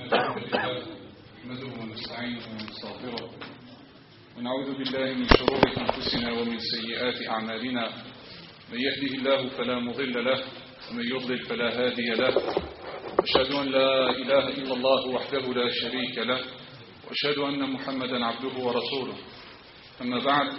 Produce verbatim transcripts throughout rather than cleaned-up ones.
الحمد لله نحمده ونستعينه ونستغفره ونعوذ بالله من شرور أنفسنا ومن سيئات أعمالنا. من يهده الله فلا مضل له ومن يضلل فلا هادي له. أشهد أن لا إله إلا الله وحده لا شريك له وأشهد أن محمدا عبده ورسوله. أما بعد،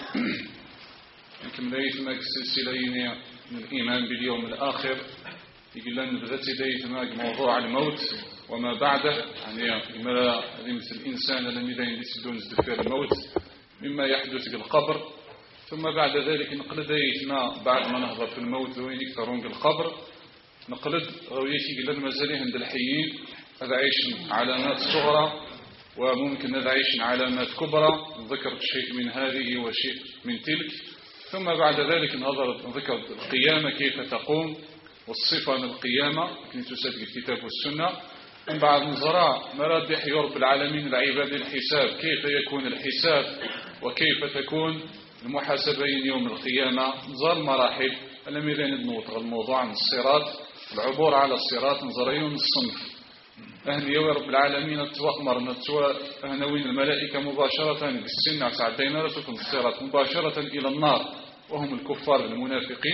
نكمل السلسلة من الإيمان باليوم الآخر. يقول لنا بدأت ديت موضوع الموت وما بعده، يعني لماذا مثل الإنسان لم يدين يسدون زدفير الموت مما يحدث في القبر. ثم بعد ذلك نقلد ديتنا بعد ما نهضر في الموت وين يكثرون بالقبر، نقلد غويتي قلنا مازالي عند الحيين هذا عيش علامات صغرى وممكن هذا عيش علامات كبرى. ذكرت شيء من هذه وشيء من تلك. ثم بعد ذلك نظر ذكر القيامة كيف تقوم والصفة من القيامة كي تسد الكتاب والسنة. من بعد نزرع مراد يحيي رب العالمين العباد الحساب، كيف يكون الحساب وكيف تكون المحاسبة يوم القيامة. نزار المراحل الأميرين النوط الموضوع عن الصراط، العبور على الصراط. نزريون الصنف أهل يوم رب العالمين توأمر نتوى أهنوين الملائكة مباشرة بالسنة ساعتين رسوكم الصراط مباشرة إلى النار وهم الكفار المنافقين.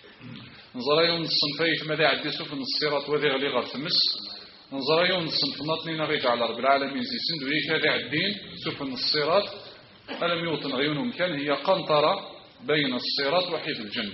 نزريون الصنفين ماذا يعدسوا في الصراط وذي غلي غير تمس. نزريون الصنف نطنين غيج على رب العالمين زي سندويك هذا الدين سفن الصراط ألم يوطن غيونهم كان هي قنطرة بين الصراط وحيد الجنة.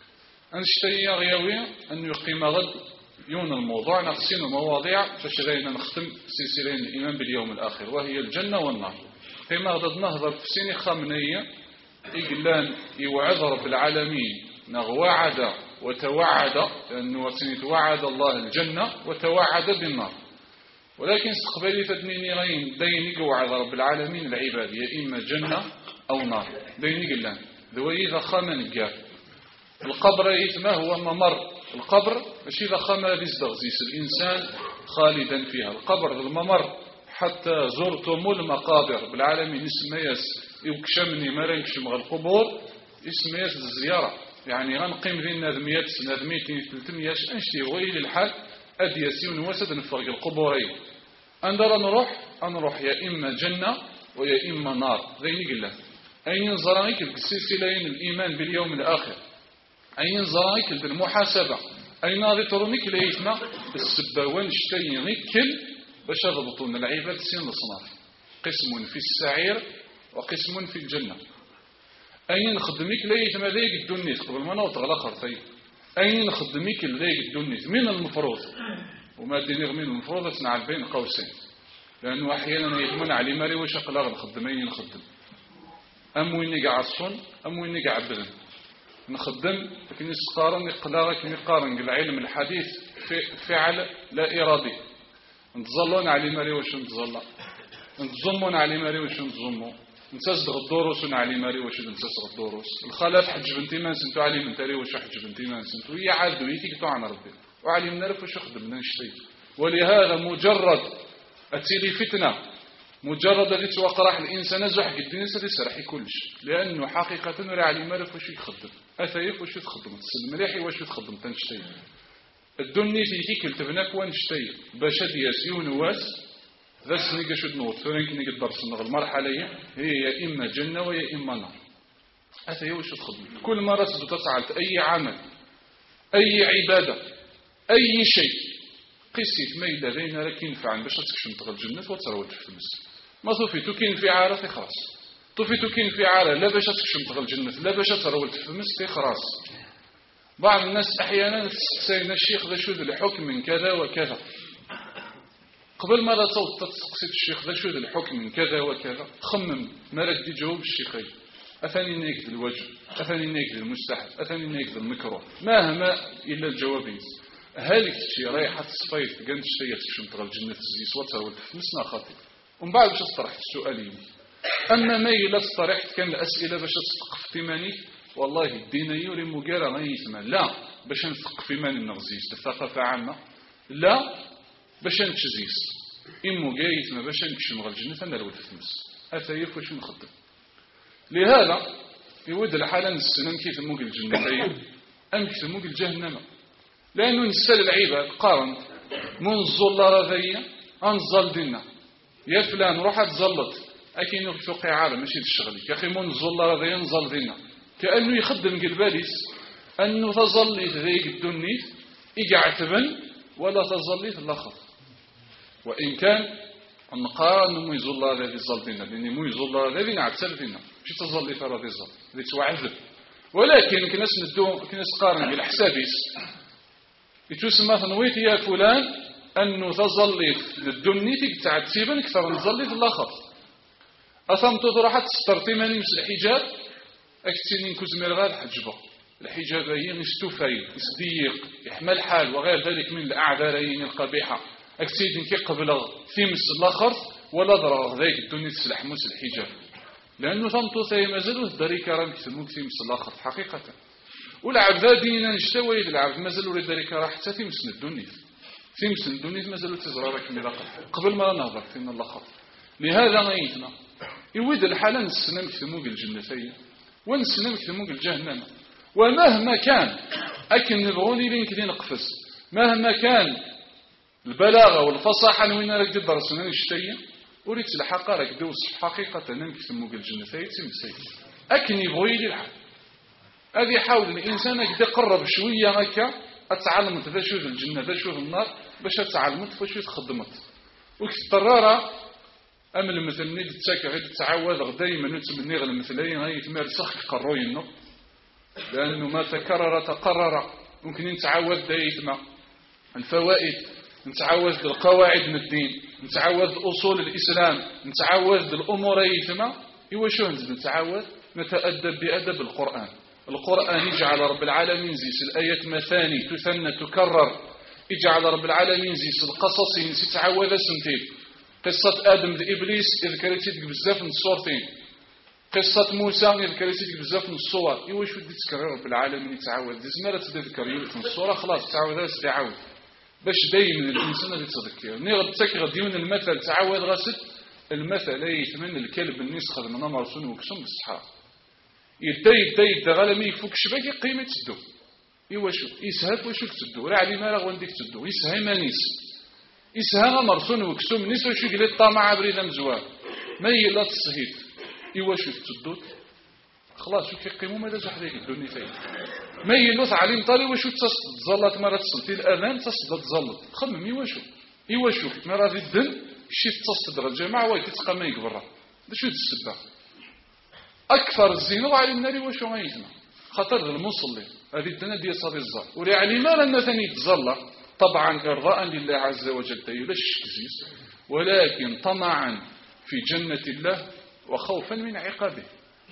أنشتي غيوي أن يقيم غد يون الموضوع نقسم مواضيع فشغينا نختم سلسلين الإيمان باليوم الآخر وهي الجنة والنار. فيما غدد نهضر في سيني خامنية إقلان يوعد رب العالمين نغوعد وتوعد، لأنه توعد الله الجنة وتوعد بالنار. ولكن استقبالي فدنيني غين ديني قوعد رب العالمين العباد يا إما جنة أو نار. ديني قلان ذوي إذا خامن قال القبر إثما هو ممر. القبر ماشي إذا خامن بيزدغزيس الإنسان خالدا فيها. القبر الممر حتى زرتم المقابر بالعالمين اسم ياس يكشمني ما يكشم القبور اسم ياس الزيارة. يعني غنقيم ذينا ذميات سنة ذميتين ثلاثمية أنشتي غير الحال أدياسي ونوسد نفرق القبورين. أندر نروح أنروح يا إما جنة ويا إما نار. ذيني قل له أين زرانيك السلسلين الإيمان باليوم الآخر، أين زرانيك بالمحاسبة، أين ناظرونيك ليتنا السباوان اشتيني كل باش يضبطون العباد سين الصناف، قسم في السعير وقسم في الجنة. أين نخدميك ليت ما ذيك الدنيا قبل ما نوطغ الآخر. طيب أين نخدميك ليك الدنيا من المفروض وما دينيغ من المفروض أسنع بين قوسين، لأنه أحيانا يتمنى علي ماري وش أقلاغ نخدم أين نخدم أم وين قاع الصن أم وين قاع بدن نخدم. لكن يسقارن يقلاغك يقارن العلم الحديث في فعل لا إرادي. نتظلون علي ماري وش نتظل، نتظمون علي ماري وش نتظموا، نتصدق الدروس ونعلي ماري وش نتصدق الدروس. الخلاف حج بنتي ما سنتو علي من تاري وش حج بنتي ما سنتو هي عاد ويتي كتو عن ربي وعلي من نعرف وش خدمنا نشتي. ولهذا مجرد أتيلي فتنة مجرد اللي توقع الإنسان زحق الدين سرح كلش، لأنه حقيقة ولا علي مارف وش يخدم أثيف وش تخدم تسلم ريحي وش تخدم تنشتي. الدنيا تيجي كل تبناك ونشتي باش دياسيون واس ذا سنيقة شد نوت فرنك نيقى الدرس النغل مرحلية هي يا إما جنة ويا إما نار. هذا هو شو تخدم. كل مرة تسعى أي عمل أي عبادة أي شيء قسيت ما إلا ذين لك ينفع باش تكشم تغل الجنة وتروج في المس. ما توفيتو كين في عارة خلاص. توفيتو كين في عارة لا باش تكشم تغل الجنة لا باش تروج في المس خلاص. بعض الناس أحيانا تسألين الشيخ ذا شو ذا الحكم من كذا وكذا. قبل ما لا تصوت تقصد الشيخ ذا شو ذا الحكم من كذا وكذا خمم ما رد يجاوب الشيخين. أثاني نيك الوجه، أثاني نيك المستحب، أثاني نيك المكروه، مهما إلا الجوابين. هالك تشي رايحة تصفيت قنت شتيت شم تغل جنة الزيس وتساول مسنا خاطئ. ومن بعد باش اصطرحت السؤالين. أما ما إلا اصطرحت كان الأسئلة باش تثقف في مانيك والله الدين يوري مقارا غيثما لا باش نثقف في ماني النغزيس الثقافة عامة لا باش نتشزيس إمو قايثما باش نكشم غل جنة أنا الود في مس أثايف واش نخدم. لهذا يود الحالة السنن كيف موق الجنة أم كيف موق الجهنم، لأنه نسال العباد قارن منذ الله رذية أنزل دينا يا فلان روح اتزلط أكين يغفق عالم ماشي الشغل يا أخي من زل راه ينزل دينا كأنه يخدم قلباليس أنه تظلي ذيك الدنيا إجعتبن ولا تظلي في الآخر وإن كان النقار أنه مو يزول الله الذي ظل دينا لأنه مو يزول الله الذي نعتل دينا شي تظلي فرا ذي ظل ذي توعذب ولكن كناس ندو كناس قارن بالحسابيس يتسمى تنويت يا فلان أنه تظلي للدنيا تعتبن أكثر من تظلي في الآخر أثمتو راح تسترتي ماني مس الحجاب أكتنين كزمير غير حجبه الحجاب هي مستوفي يصديق يحمل حال وغير ذلك من الأعذارين القبيحة أكتنين كي قبل ثمس الآخر ولا ضرر ذلك الدنيا تسلح موس الحجاب لأنه ثمتو ثي مازالوا الداري كرام كتموك ثمس الآخر حقيقة والعبد دينا نشتوي العبد مازالوا الداري كرام حتى ثمس الدنيا ثمس الدنيا مازالوا تزرارك من الآخر قبل ما نهضر فينا الآخر لهذا غيثنا يود الحالة نسنا مكتموك الجنتين ونسنا مكتموك الجهنم ومهما كان أكن نبغوني لينك دي نقفز مهما كان البلاغة والفصاحة وين راك درسنا نشتي وريت الحقا راك دوس حقيقة نكتموك الجنتين تمسي أكن يبغي لي الحال هذه يحاول الإنسان يقدر يقرب شوية هكا أتعلمت ذا شوف الجنة ذا شوف النار باش أتعلمت فاش تخدمت وكتضرر أما المثل نيد تساكي غير تتعوذ دائما نتمني غير المثلين هاي تمارسخ قروينه لأنه ما تكرر تقرر ممكن نتعوذ دايما الفوائد نتعوذ بالقواعد من الدين نتعوذ أصول الإسلام نتعوذ بالأمور يتما إيوا شو نتعوذ نتأدب بأدب القرآن القرآن يجعل رب العالمين زيس الآيات مثاني تثنى تكرر يجعل رب العالمين زيس القصص ينسي تعوذ سنتين قصة آدم لإبليس إذ كريتيك بزاف من الصورتين قصة موسى إذ كريتيك بزاف من الصور إيوا شو بدي تكرر رب العالمين يتعوذ زمالة تذكر يوت من الصورة خلاص تعوذ هذا تعوذ باش دايما الإنسان اللي تذكر نيغ تذكر ديون المثل تعوذ غسل المثل أي يتمنى الكلب النسخة من نمر سنو وكسم بالصحاب يدي يدي يدي غالمي يفوك شباكي قيمة تدو إيوا شو يسهب وشو تدو راه علي ما راه غنديك تدو يسهي مانيس يسهى مرسون وكسوم نيس وشو قلت طامع بريدة مزوار ما يلا تصهيد إيوا شو تدوت خلاص شو كيقيموا ماذا زحليك الدنيا فيه ما يلا تعليم طالي وشو تزلط مرة تصلتي الأذان تصل تزلط خمم إيوا شو إيوا شو ما راضي الدن شي تصل الجماعة واي تتقى ما يقبرها شو السبة أكثر الزينة وعلي النار وشو ما يسمع خطر المصلي هذه الدنيا دي صار الزار ولعلي ما لنا ثاني تزلط طبعا إرضاء لله عز وجل لا شك ولكن طمعا في جنة الله وخوفا من عقابه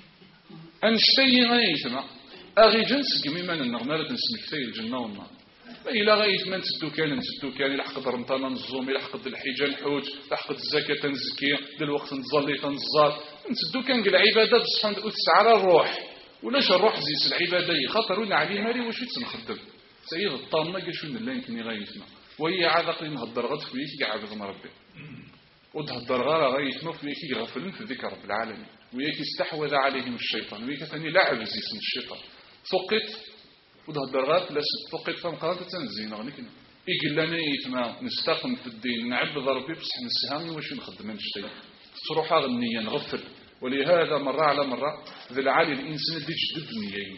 أنشتي غيثما أغي جنس قميما النغمارة نسمك في الجنة والنار إلا غيث من تدو كان تدو كان لحقد رمطانا نزوم لحقد الحجة نحوج لحقد الزكاة نزكي دلوقت نزالي تنزال تدو كان العبادة بصحن وتسعر الروح ولاش الروح زيس العبادة خطرون علي ماري وشو تنخدم سيد الطامة قشو من الله يمكن يغيثنا وهي عادق لين هدر غد فيك يعبد ربي وتهدر غارة غيثنا فيك يغفلون في ذكر رب العالمين وياك استحوذ عليهم الشيطان وياك ثاني لعب زيس من الشيطان فقط وتهدر غارة لا فقط فمقارنة تنزين غنكنا يقول لنا يتما نستقم في الدين نعبد ربي بصح نسهام وشو نخدم من الشيء تروح هذا النية نغفل ولهذا مرة على مرة ذي العالي الإنسان دي جدد النيين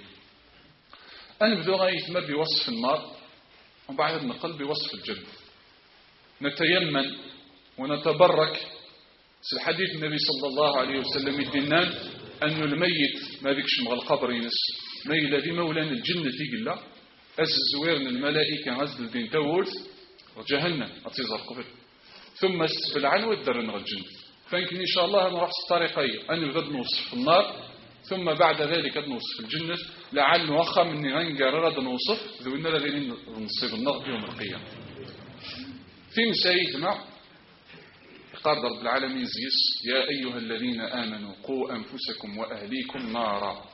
أنا بدو غايتما بوصف النار وبعد نقل بوصف الجنة نتيمن ونتبرك في الحديث النبي صلى الله عليه وسلم يدينان أن الميت ما ذيكش مغى القبر ينس ما الذي مولان الجنة يقول أز الزوير الملائكة غزل الدين تولد وجهنم أتيزر قبل ثم استفل عنه والدرن الجنة فيمكن إن شاء الله نروح الطريقين أن نبدأ نوصف النار ثم بعد ذلك نوصف الجنة لعل نوخى من نغنقر نوصف ذونا الذين نصيب النار يوم القيامة في مسايثنا قال رب العالمين زيس يا أيها الذين آمنوا قوا أنفسكم وأهليكم نارا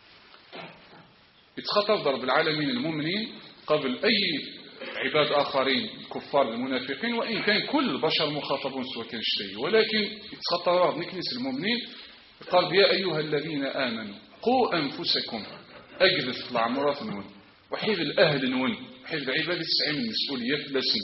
يتخطب رب العالمين المؤمنين قبل أي عباد آخرين كفار المنافقين وإن كان كل البشر مخاطبون سواء كان شيء ولكن يتخطب رب نكنس المؤمنين قال يا أيها الذين آمنوا قوا أنفسكم أجلس العمرات نون وحيد الأهل نون وحيد العباد السعين المسؤولية لسن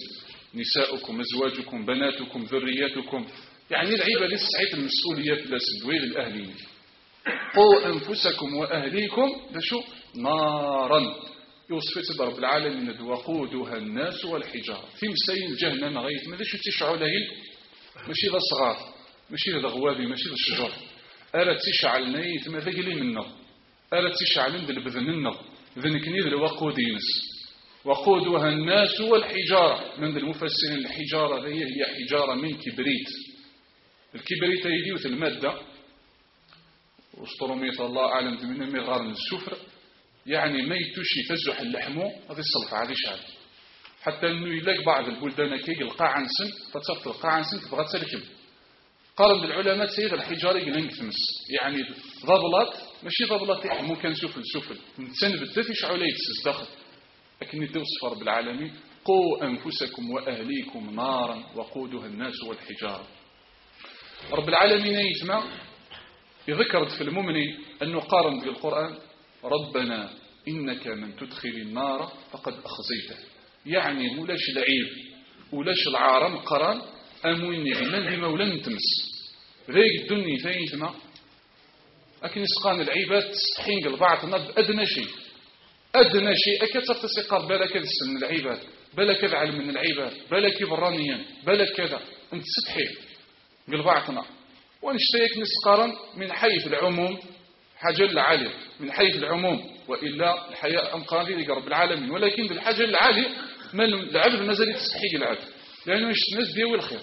نساؤكم أزواجكم بناتكم ذرياتكم، يعني العيبة لسعيت المسؤولية في الأسدويل الأهليين. قوا أنفسكم وأهليكم شو نارا يوصف تضرب العالمين وقودها الناس والحجارة في مسايل جهنم غاية ماذا شو تشعلين ماشي ذا صغار ماشي ذا غوابي ماشي ذا الشجر ألا تشعل نيت ماذا قلي منه ألا تشعل ذا البذننا ذنكني ذا الوقودينس وقودها الناس والحجارة. من ذا المفسرين الحجارة هي هي حجارة من كبريت. الكبريت يديوث المادة وسطرمية الله أعلم من مغار من السفر، يعني ما يتوشي فزح اللحمو هذه الصلفة هذه شعر حتى أنه يلاقي بعض البلدان كي يلقى عن سن فتفت القاع عن سن تبغى تسلكم. قارن العلماء سيد الحجارة يقلن تمس يعني ضبلات ماشي ضبلات يحمو كان سفل سفل نتسن بالذات يشعوا لي تسدخل. لكن يتوصف رب العالمين قوا أنفسكم وأهليكم نارا وقودها الناس والحجارة. رب العالمين يسمع يذكرت في المؤمنين أنه قارن بالقرآن ربنا إنك من تدخل النار فقد أخزيته، يعني مولاش العيب ولاش العارم قران أمويني غمان بما ولن تمس ذيك الدنيا فين ثم لكن يسقان العيبات تستحين قلبعتنا بأدنى شيء أدنى شيء أكثر تسقار بالك السن العيبات بالك العلم من العيبات بالك برانيا بالك كذا أنت تستحين قلبعتنا ونشتيك نسقارا من حيث العموم حاجة العالية من حيث العموم وإلا الحياة أمقاضي لقرب العالمين، ولكن بالحاجة العالية من العبد مازال تستحيق العبد لأنه الناس ديوي الخير.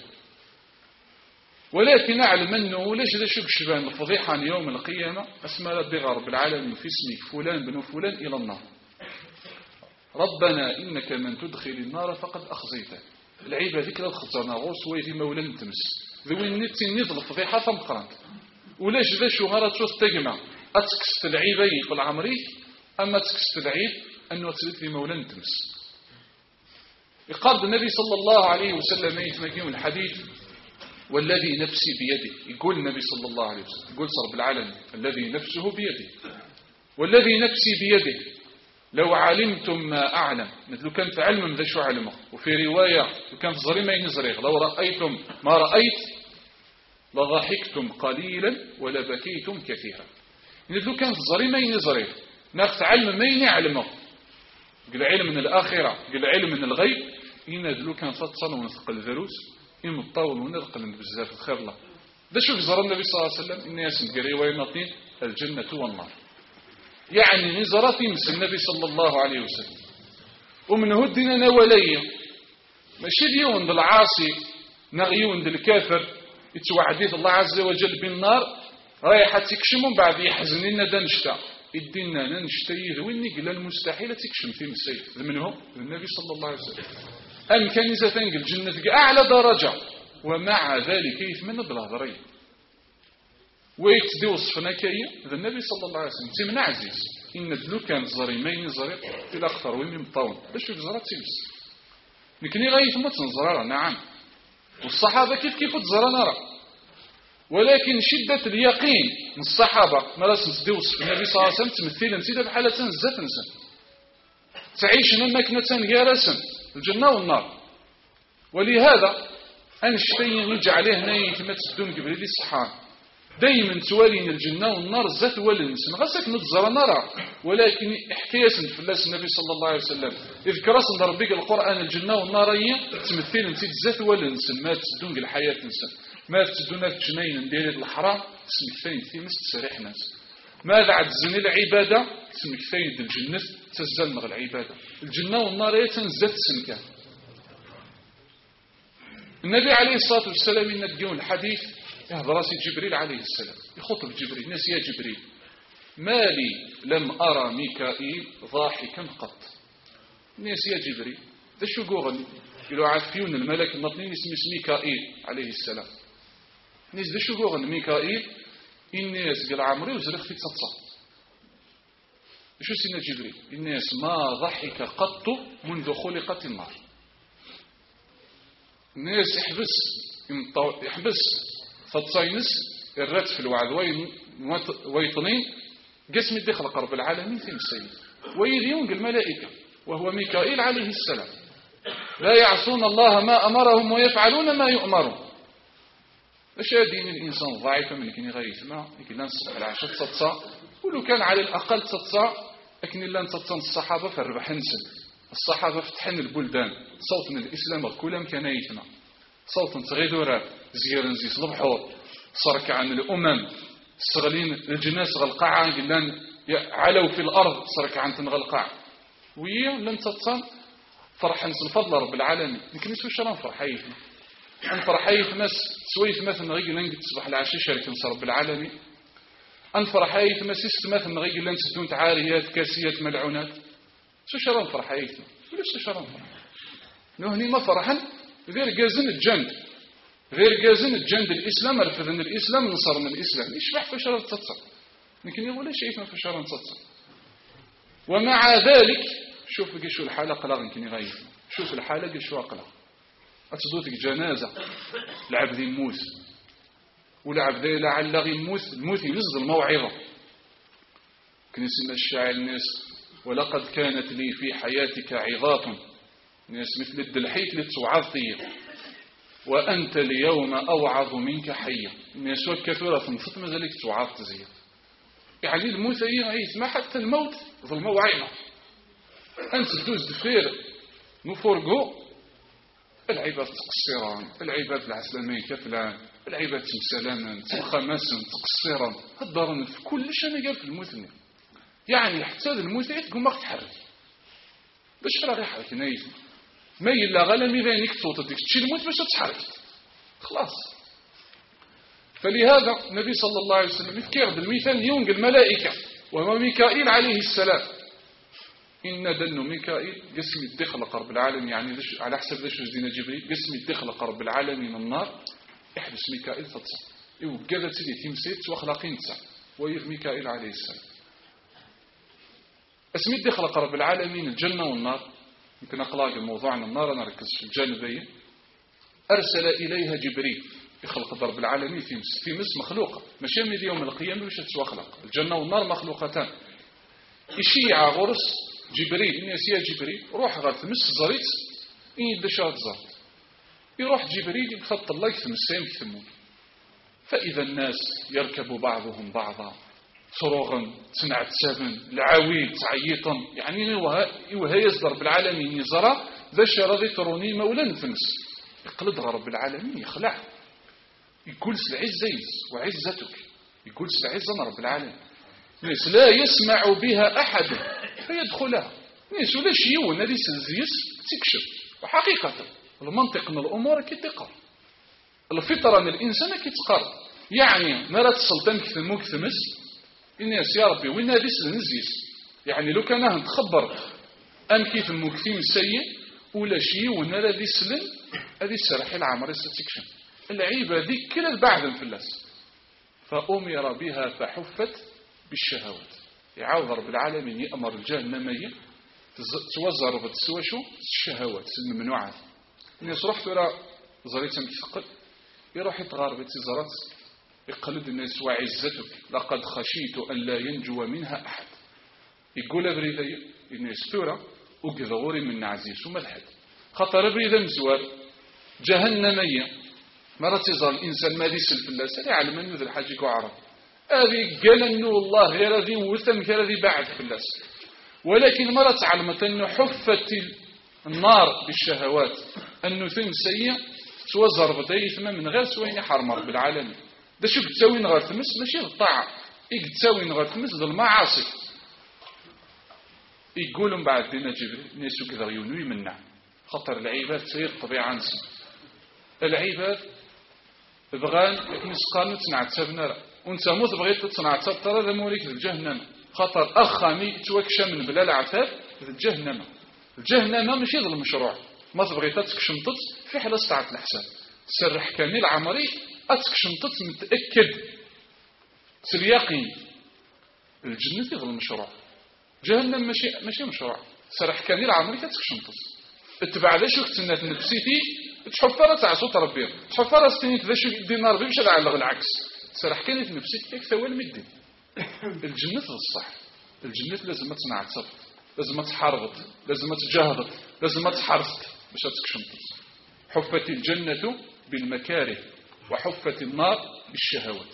ولكن أعلم أنه ليش ذا شوك شبان الفضيحة عن يوم القيامة أسمى ربي رب العالمين في اسمك فلان بن فلان إلى النار. ربنا إنك من تدخل النار فقد أخزيته. العيبة ذيك لا تخزرنا غوص ويدي مولا تمس ذوي النت النضل الفضيحة فمقرانت ولاش ذا شو غارة توس تجمع أتكست العيبة في العمري أما تكست العيب أنه تسلت لي مولا تمس. يقال النبي صلى الله عليه وسلم يتمكن الحديث والذي نفسي بيده، يقول النبي صلى الله عليه وسلم يقول رب العالمين الذي نفسه بيده والذي نفسي بيده لو علمتم ما أعلم مثل كان في علم ذا شو علمه وفي رواية كان في ظريمة ينزريغ لو رأيتم ما رأيت لضحكتم قليلا ولبكيتم كثيرا. مثل كان في ظريمة ينزريغ ناخذ علم ما ينعلمه قل علم من الآخرة قل علم من الغيب ينزلوا كان فتصل ونثقل الفيروس يمطاول ونثقل بزاف الخير الله. ده شوف زر النبي صلى الله عليه وسلم إني يسمى رواية نطين الجنة والنار، يعني نزرات يمس النبي صلى الله عليه وسلم ومن هدنا نولي ماشي ديون بالعاصي نغيون بالكافر يتوعديد الله عز وجل بالنار رايحة تكشم بعد يحزنين دنشتا الدين ننشتي ويني قال المستحيل تكشم في مسيف من هو النبي صلى الله عليه وسلم أم كان إذا تنقل الجنة أعلى درجة ومع ذلك يثمن بالهضري ويتدي وصفنا كي ذا النبي صلى الله عليه وسلم تمنع عزيز إن ذلو كان زريمين زريق في الأخطر وين مطاون باش في زرات تلبس لكني غاية ما تنزرارا نعم والصحابة كيف كيف تزرى نرى، ولكن شدة اليقين من الصحابة ما راسم تدي وصف النبي صلى الله عليه وسلم تمثيلا سيدا بحالة زات نسن تعيش ممكنة هي رسم الجنة والنار. ولهذا أنشتين نجع عليه هنا كما تسدون قبل الصحان دايما توالين الجنة والنار زات والنسن غسك نتزر نرى، ولكن حكاية في الله النبي صلى الله عليه وسلم إذ كرس ربك القرآن الجنة والنار تمثيلا سيد زات والنسن ما تسدون الحياة نسن ما تسدون في جنين ديال الحرام اسمك ثاني ثيمس تسريح ناس ماذا عد زني العبادة اسمك ثاني الجنة تزلنغ العبادة الجنة والنار يتنزت سنكا. النبي عليه الصلاة والسلام إن تجيون الحديث يهضر جبريل عليه السلام يخطب جبريل ناس يا جبريل ما لي لم أرى ميكائيل ضاحكا قط. ناس يا جبريل ذا شو قوغن يقولوا عافيون الملك النطنين اسمه ميكائيل عليه السلام ناس ذا شو قوغن ميكائيل الناس قال عمري وزرق في تصتصة شو سيدنا جبريل الناس ما ضحك قط منذ خلقت النار. الناس يحبس يحبس فتصينس الرد في الوعد ويطنين قسم الدخل قرب العالمين في السيد ويليون الملائكة وهو ميكائيل عليه السلام. لا يعصون الله ما أمرهم ويفعلون ما يؤمرون. اش دين الإنسان ضعيف من كني غيثما لكن لا نصبح العشاء تصتصا ولو كان على الأقل تصتصا لكن لا نتصتصا الصحابة فالربح نسل الصحابة فتحن البلدان صوت من الإسلام كل كان يثما صوت تغيدورات زيار نزيس البحور صرك عن الأمم استغلين الجناس غلقاعا قلان علوا في الأرض صرك عن تنغلقاع ويا لن تتصان فرح نس الفضل رب العالمين لكن نسوي شران فرحيثنا عن فرحيثنا سويت مثلا غير لن تصبح العشاء شركة نس رب العالمين أن فرحيثنا سيست مثلا غير لن تسدون عاريات كاسيات ملعونات شو شران فرحيثنا ليش شران فرح نهني ما فرحا غير جازن الجند غير جازن الجند الإسلام رفضن الإسلام نصرنا الإسلام يشبح في شران تتصل لكن يقول شيء في شران تتصل ومع ذلك شوف شو الحالة قلق يمكن يغير شوف الحالة شو قلق أتصدوتك جنازة العبد يموت والعبد لعل يموت الموت يزد الموعظة كنسنا الشاعر الناس ولقد كانت لي في حياتك عظات ناس مثل الدلحيت لتوعظتي وأنت اليوم أوعظ منك حيا الناس كثيرة تنصت ما ذلك توعظت زي يعني الموت يسمع حتى الموت ظلمة وعيمة أنت تدوز دفير نفرقو العباد تقصيران العباد العسلامين كفلان العباد تمسلانا تخماسا تقصيران هدرن في كل شيء قال في الموت يعني حتى الموت تقوم ما تحرك باش راه يحرك نايف ما إلا غلا ميدانك توت ديك تشي الموت باش تحرك خلاص. فلهذا النبي صلى الله عليه وسلم يذكر بالمثال يونق الملائكة وهو ميكائيل عليه السلام إن دن ميكائيل قسم الدخل قرب العالم يعني على حسب ذاش دينا جبريل قسم الدخل قرب العالم من النار يحبس ميكائيل تتصل يوقذت سيدي تمسيت واخلاقين تسع ويغ ميكائيل عليه السلام اسم الدخل قرب العالمين الجنة والنار يمكن أقلاق الموضوع عن النار أنا ركز في الجانبية أرسل إليها جبريل يخلق ضرب العالمين في مس في مس مخلوقة ماشي من يوم القيامة باش تسوى خلق الجنة والنار مخلوقتان الشيعة غرس جبريل الناس يا جبريل روح غير تمس زريت إن يدشات زرت يروح جبريل يخط الله يثمس يثمون فإذا الناس يركب بعضهم بعضا صروغا تنعت سابن العويل تعيطا يعني يوهي يصدر بالعالمين يزرى ذا شرذي تروني مولا نفنس يقلد رب العالمين يخلع يقول العزة وعزتك يقول العزة رب العالمين ناس لا يسمع بها أحد فيدخلها ناس ولا شيء نادي سنزيس تكشف وحقيقة المنطق من الأمور كتقر الفطرة من الإنسان كتقر يعني نرى السلطان كثمو كثمس الناس يا ربي وين نادي سنزيس يعني لو كان نتخبر أم كيف المكثيم السيء ولا شيء ونرى ذي سلم هذه السرحة العمر ستكشف العيبة ذي كل البعض في اللاس فأمر بها فحفت بالشهوات يعاود رب العالمين يأمر الجهنمية توزر بتسوى شو الشهوات الممنوعات الناس رحت ولا زريتها مثقل يروح يتغار بتزارات يقلد الناس وعزتك لقد خشيت أن لا ينجو منها أحد يقول أبريدي الناس ثورة وقذغوري من عزيز وملحد خطر أبريدي مزوار جهنمية مرة تزار الإنسان ما دي سلف الله سريع على من يذل حاجك وعرب هذه قال أنه الله غير ذي وثم غير ذي بعد في الله ولكن مرة تعلمت أنه حفت النار بالشهوات أنه ثم سيء توزر بداية ثم من غير سوين حرم رب العالمين ده شو بتسوي نغير تمس ماشي الطاعة إيه تسوي نغير تمس ذا المعاصي يقولون بعد دينا جبريل نيسو كذا يونوي منا خطر العباد سير طبيعة نسي العباد بغان مسقان تصنع تسبنا وانت موت بغيت تصنع تسب ترى ذا موريك الجهنم خطر أخامي توكشا من بلا العتاب الجهنم الجهنم ماشي ذا المشروع ما تبغيت تكشمطت في حالة استعد الحساب سر حكامي العمري أتكشمطت متأكد سرياقين الجنة ذا المشروع جهنم ماشي ماشي مشروع سر حكامي العمري تكشمطت اتبع ذا شو كتنات نفسيتي تحفر تاع صوت ربي تحفر ستنيت ذا شو دينار بيمشي على العكس سر حكامي نفسيتي كيف ثوال مدي الجنة الصح الجنة لازم تصنع تصرف لازم تحاربت لازم تجاهدت لازم تحرست باش تكشمطس. حفت الجنة بالمكاره وحفت النار بالشهوات.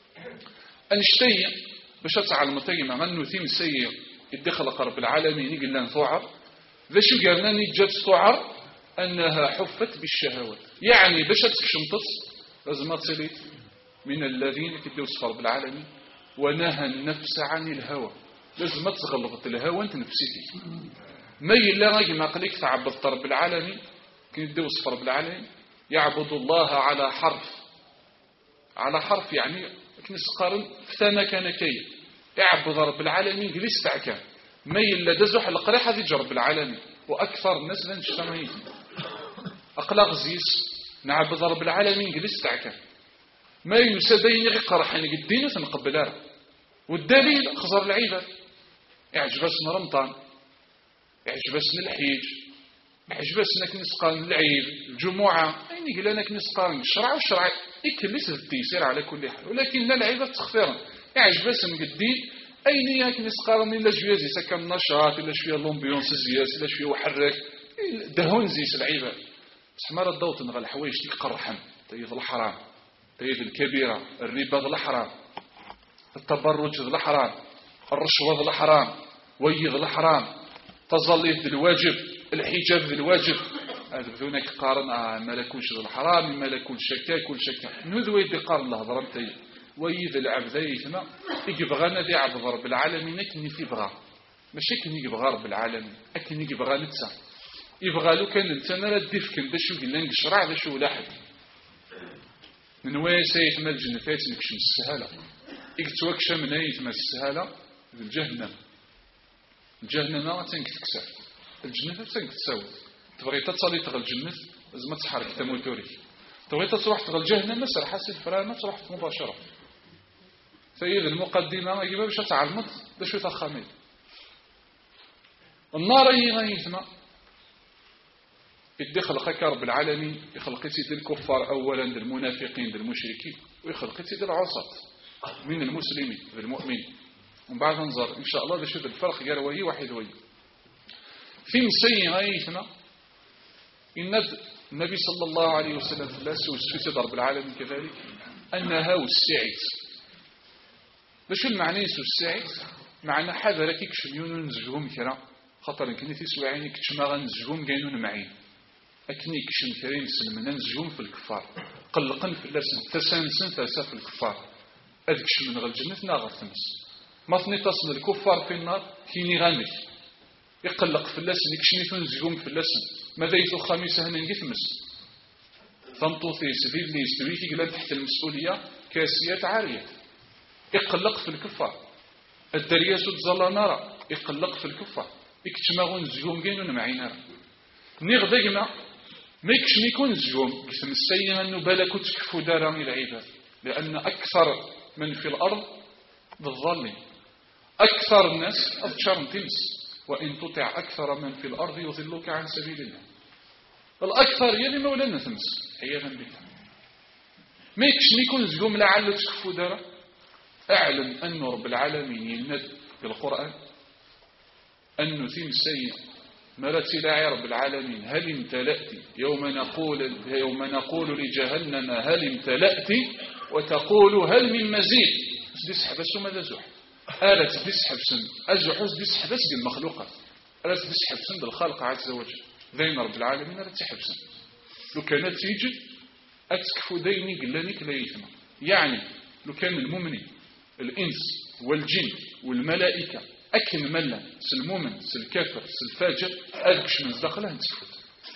أنشتي باش تعلم طيما غنو ثيم سيء الدخل قرب العالمين يقول لنا ثوعر ذا شو قالنا نجات ثوعر أنها حفت بالشهوات، يعني باش تكشمطس لازم تصلي من الذين كدوا صفر بالعالمين ونهى النفس عن الهوى، لازم تغلظت الهوى انت نفسيتي ما إلا راجل ما قليك تعبد رب العالمين كدوا صفر بالعالمين يعبد الله على حرف على حرف، يعني كنس قارن فتانا كان كي يعبد رب العالمين جلس تعكا ما إلا دزح القريحة ذي جرب العالمين وأكثر الناس لن تشتمعين أقلاق زيس نعبد رب العالمين جلس تعكا ما يسدين قرحا قدين ثنقبلها، والدليل خزر العيبة يعجبسنا رمضان يعجبسنا الحيج يعجبسنا كنسقان العيد الجمعة أين قلنا كنسقان الشرع والشرع يكلس التيسير على كل حال، ولكن العيبة تخفيرا يعجبسنا قدين أين ياك نسقان إلا شوية زي سكن نشاط إلا شوية لومبيونس زياس إلا شوية وحرك دهون زيس العيبة سحمار الضوط نغى الحوايج تيك قرحا تيض الحرام تيض الكبيرة الربا ذو الحرام التبرج ذو الحرام الرشوة ذو الحرام ويض الحرام تظلي ذو الواجب الحجاب ذو الواجب هذا بدونك قارن آه ما لكونش ذو الحرام ما لكون شكا كل شكا نذو يدي قارن له ضربتي ويذ العبد يثنى يبغى ندي عبد رب العالمين كني في بغى ماشي كني يبغى رب العالمين اكني يبغى نتسع يبغى لو كان انت انا رديف كن باش يقول لك شرع باش ولا حد من وين سيثمى الجنة فاتنك شم السهالة اكتوك شم نايثمى السهالة الجهنم الجهنم ما تنك تكسر الجنة تنك تساوي تبغي تتصلي تغل الجنة لازم تحرك تموتوري تبغي تروح تغل الجهنم مسر حاسد فرامة تروح مباشرة سيد المقدمة يجب باش تعلمت باش تخمي النار هي غايثمى يدي خلقك رب العالمين يخلق سيد الكفار أولا للمنافقين للمشركين ويخلق سيد العصاة من المسلمين للمؤمنين ومن بعد ننظر إن شاء الله باش الفرق قال وهي واحد وهي في مسيء غايثنا إن النبي صلى الله عليه وسلم لا سوسفت رب العالمين كذلك أنها والسعيد باش المعنى السعيد معنى حذر كيك شميون نزجهم كرا خطر كنيتي سواعين كتشما غنزجهم كاينون معين أكني كشم كريم سلمنا نزجهم في الكفار قلقن في اللسن تسانسن تاسا في الكفار أذك شمن غل الجنة ناغر تمس مطني تصل الكفار في النار كيني غانك يقلق في اللسن يكشني نزجهم في اللسن ماذا يثو خميسة هنا نجي تمس ثمطوثي سديد لي يستويكي قلان تحت المسؤولية كاسيات عارية يقلق في الكفار الدرياس تظل نارا يقلق في الكفار يكتشماغون نزجهم كاينون معين نارا نغضينا ما يكش يكون زجوم قسم السيئة أنه بلا كتكفو دارا العباد لأن أكثر من في الأرض بالظالم أكثر الناس أذكر تمس وإن تطع أكثر من في الأرض يضلوك عن سبيل الله الأكثر يلي مولانا تمس عياذا بالله ما يكش يكون زجوم لعل تكفو دارا أعلم أن رب العالمين يند في القرآن أنه ثم السيئة مرت إلى رب العالمين هل امتلأت يوم نقول يوم نقول لجهنم هل امتلأت وتقول هل من مزيد تسحب بس ماذا زح آلت تسحب سن أزحوز تسحب بس بالمخلوقات آلت تسحب سن بالخالق عز وجل ذين رب العالمين آلت تسحب سن لو كانت تيجي أتكفو ديني قلانيك لا يثمى يعني لو كان المؤمنين الإنس والجن والملائكة أكن ملا سلمومن سلكافر سلفاجر أذكش من داخلها نتفوت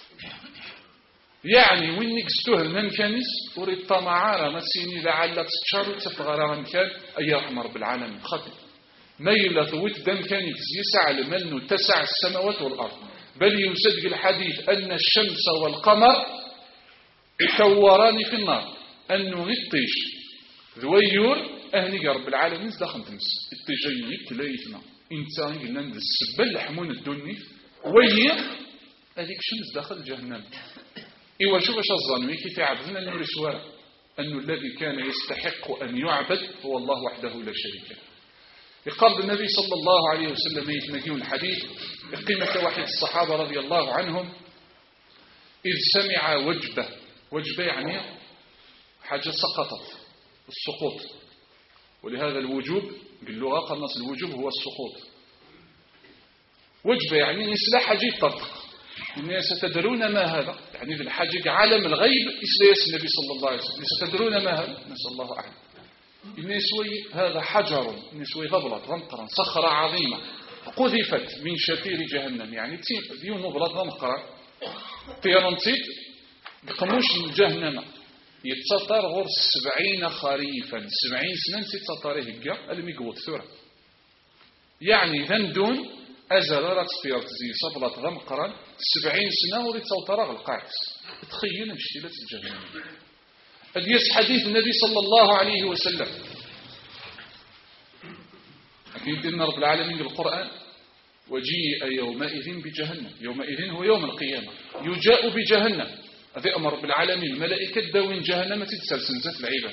يعني وين نكستوه المنكانيس وريد طمعارا نسيني لعل تتشار تفغر مكان أي رحمة رب العالمين خطي ما يلثوت دم كان يسعى لمنه تسع السماوات والأرض بل يصدق الحديث أن الشمس والقمر يكوران في النار أنه نطيش ذويور أهني رب العالمين داخل تمس التجيك لا يثنى إنسان قلنا ندس السبل لحمون الدنيا وهي هذيك شمس داخل جهنم إيوا شوف اش الظن كيف يعبدنا النور سوارا أنه الذي كان يستحق أن يعبد هو الله وحده لا شريك له. يقال النبي صلى الله عليه وسلم يتمكن الحديث قيمة واحد الصحابة رضي الله عنهم إذ سمع وجبة. وجبة يعني حاجة سقطت، السقوط. ولهذا الوجوب باللغة قال الناس الوجوب هو السقوط. وجبة يعني نسلا حاجة يطبق. الناس ستدرون ما هذا، يعني في الحاجة عالم الغيب إسلاس النبي صلى الله عليه وسلم ستدرون ما هذا، نسأل الله أعلم. النسوي هذا حجر، النسوي ضبلة غمقرا صخرة عظيمة قذفت من شفير جهنم، يعني تيب ديون ضبلة غمقرا طيرانتيت بقموش من جهنم يتسطر غور سبعين خريفا، سبعين سنة تتسطره هكا اللي ميقوط ثورة، يعني ذندون أزل رات طيرت زي صبلة غمقرا سبعين سنة وريتسوطر غلقاعس. تخيل مشكلة الجهنم. أديس حديث النبي صلى الله عليه وسلم أكيد إن رب العالمين بالقرآن وجيء يومئذ بجهنم. يومئذ هو يوم القيامة، يجاء بجهنم. هذا أمر رب العالمين الملائكة داوين جهنم تتسلسل زات العباد.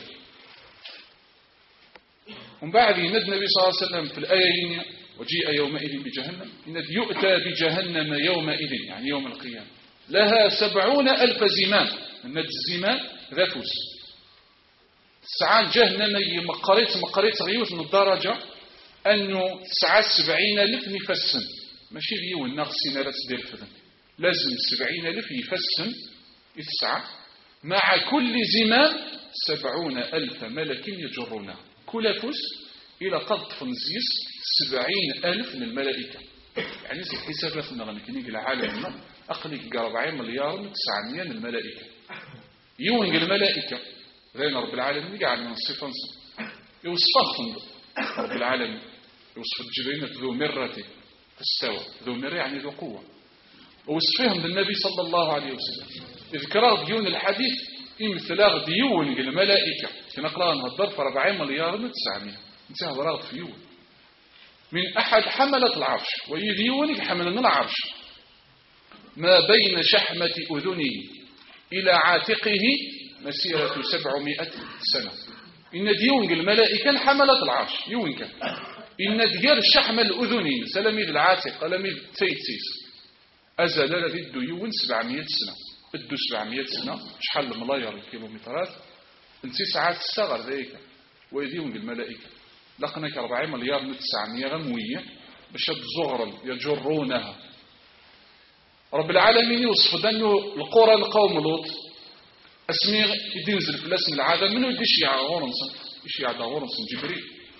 ومن بعد يند النبي صلى الله عليه وسلم في الآيين وجيء يومئذ بجهنم إن يؤتى بجهنم يومئذ يعني يوم القيامة لها سبعون ألف زمام. إن الزمام ذا فوس سعان جهنم مقريت مقريت غيوث من الدرجة أنه سعى سبعين ألف نفسن ماشي ديو الناقصين لا تدير فذن، لازم سبعين ألف يفسن يتسعى مع كل زمام سبعون ألف ملك يجرونه كل فوس إلى قطف نزيس سبعين ألف من الملائكة. يعني زي حسابات نغنكني العالم أقليك أربعين مليار وتسعمية من الملائكة يوين الملائكة ذين رب العالمين قاعد من الصفة يوصفهم رب العالمين يوصف الجبينة ذو مرة استوى، ذو مرة يعني ذو قوة، ووصفهم للنبي صلى الله عليه وسلم. إذكار ديون الحديث إمثلاغ ديون الملائكة كنقرأ نهضر في أربعين مليار وتسعمية انتهى براغ في يوم من أحد حملة العرش ويديون حملنا العرش ما بين شحمة أذنه إلى عاتقه مسيرة سبعمائة سنة. إن ديون الملائكة حملة العرش يوين كان إن ديار شحم الأذنين سلميذ العاتق سلميذ تيتسيس أزال الذي ديون سبعمائة سنة الدو سبعمائة سنة شحال ملاير الكيلومترات انتي ساعات الصغر ذيك ويديون الملائكة لقناك أربعين مليار وتسعمائة غموية باش الزغرل يجرونها. رب العالمين يوصف دانو القرى القوم لوط اسمي يدينزل في الاسم العادة منو يديش يا غورنسن يش يا غورنسن جبريل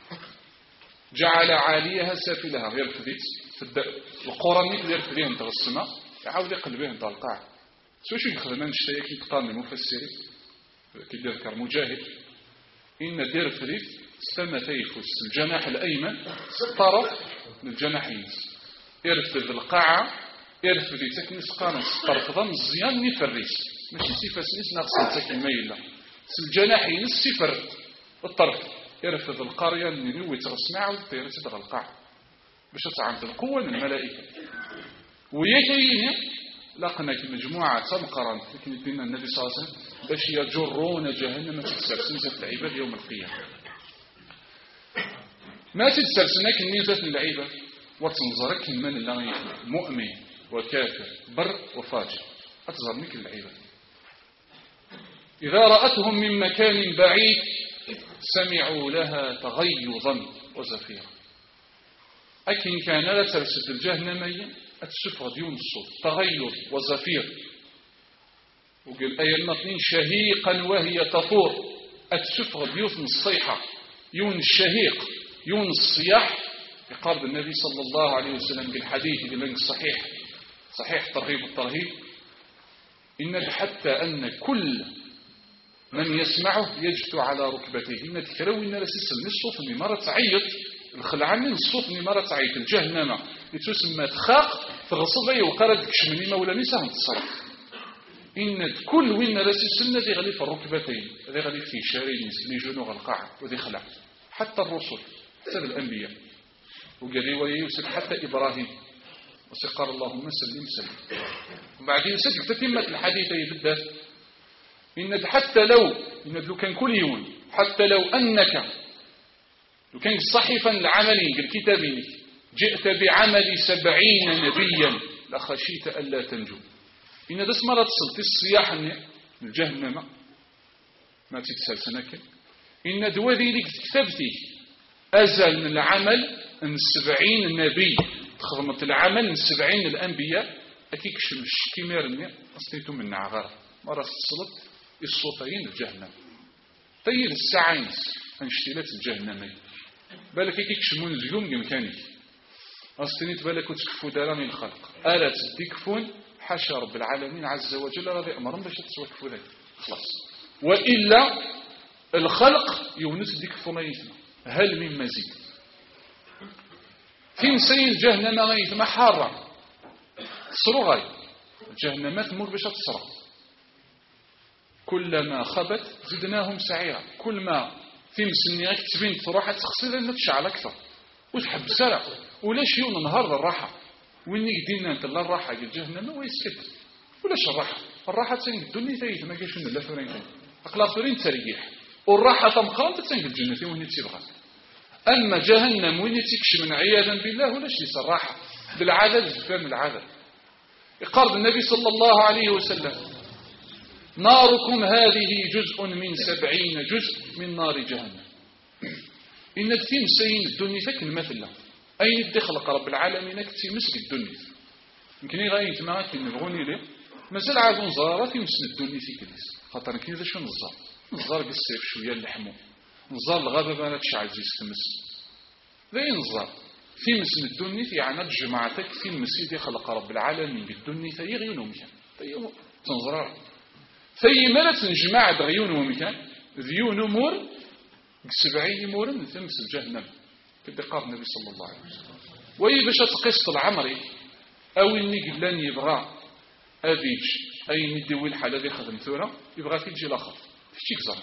جعل عاليها سافلها غير فديت القرى مثل غير فديها انت السماء يعاود يقلبها انت القاع سو شو يخدمان الشيء كي تقام المفسرين كي يذكر مجاهد ان دير فديت سما تيفوس الجناح الايمن طرف من الجناحين يرفض القاعه يرفض تكنس قانص طرف ضم الزيان نفريس ماشي صفه سنس ناقص تكن ميله الجناحين الصفر الطرف يرفض القريه اللي هو تغسمع ويطير تدغ القاع باش تعمد القوه من الملائكه ويجينا لقنا مجموعه تمقرن لكن دينا النبي صلى الله عليه وسلم باش يجرون جهنم تتسلسل العباد يوم القيامه. ما تتسلسلك النيزة العباد وتنظرك من الله مؤمن وكافر بر وفاجر أتظهرنك العباد. إذا رأتهم من مكان بعيد سمعوا لها تغيظا وزفيرا. أكن كان لا ترسل الجهنمية أتشفر ديون الصوت تغيظ وزفير. وقال أي المطنين شهيقا وهي تفور أتشفر ديوث الصيحة يون الشهيق يون الصياح يقارب النبي صلى الله عليه وسلم بالحديث اللي صحيح صحيح ترغيب الترهيب إن حتى أن كل من يسمعه يجث على ركبته إن تكروا إن رسيس الصوت اللي مرة تعيط الخلعان الصوت اللي مرة تعيط الجهنمة يتسمى تخاق تغصبه وقرد كشمني مولا نساهم تصرف إن كل وين رسيس الذي غلي في الركبتين ذي غلي في شارين لجنوغ القاع وذي خلع حتى الرسل حتى الأنبياء وقال رواية يوسف حتى إبراهيم وسقال اللهم سلم سلم. وبعدين سجل تتمة الحديث بالذات إن حتى لو إن لو كان كل يوم حتى لو أنك لو كان صحيفا لعملين الكتابين جئت بعمل سبعين نبيا لخشيت ألا تنجو إن هذا اسمه لا تصل السياح من جهنم ما تتسال سنك إن دوذي لك كتبتي أزل من العمل من سبعين نبي تخدمت العمل من سبعين الأنبياء أكيد كشمش كيميرني أصليتو من عغار مرة تصلت الصوتين الجهنم طيب الساعينس انشتلات الجهنمين بالك أكيد كشمون زيوم بإمكانك أصليت بالك وتكفو داراني الخلق ألا تدكفون حاشا رب العالمين عز وجل رضي أمرهم باش تتوكفوا ذلك خلاص وإلا الخلق يونس ديكفو غيثما هل من مزيد في مسين جهنم غيثما حارة تصرو غاي الجهنمات مور باش تصرى كلما خبت زدناهم سعيرا كل ما في مسني غيك تبين تروح تخسر لأنها تشعل أكثر وتحب سرع ولاش يوم نهار الراحة وين يدينا انت لا الراحه ديال جهنم ويسكت ولاش الراحه الراحه تنقل الدنيا تايت ما كاينش لا فرين اقلا فرين تريح والراحه تمقام تنقل الجنه وين تيبغى اما جهنم وين تكش من عياذا بالله ولاش ليس الراحه بالعذاب فهم العذاب يقرض النبي صلى الله عليه وسلم ناركم هذه جزء من سبعين جزء من نار جهنم إن كثير مسين الدنيا فكن مثلا أين دخلق رب العالمين كتي مسك الدنيا يمكن يغاين تما كنبغوني ليه مازال عاد نزار في مسن الدنيا في كليس خاطر كاين شنو نزار نزار بالسيف شويه اللحمو نزار الغابه ما تشعل زي تمس ذي نزار في مسن الدنيا في عناد جماعتك في المسجد خلق رب العالمين بالدنيا في غيون ومكان تنزرار في مالت جماعه غيون ومكان ذيون امور سبعين مور من ثمس الجهنم كدقار النبي صلى الله عليه وسلم وي باش تقص العمري او اني قلان يبغى افيج اي ندوي الحال هذه خدم ثوره يبغى تيجي الاخر فشتي كزر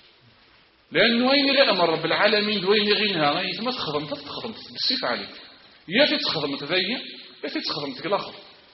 لانه وين غير امر رب العالمين وين غينها غير ما تخدم تخدم بالسيف عليك يا في تخدم تذيع يا في تخدم الاخر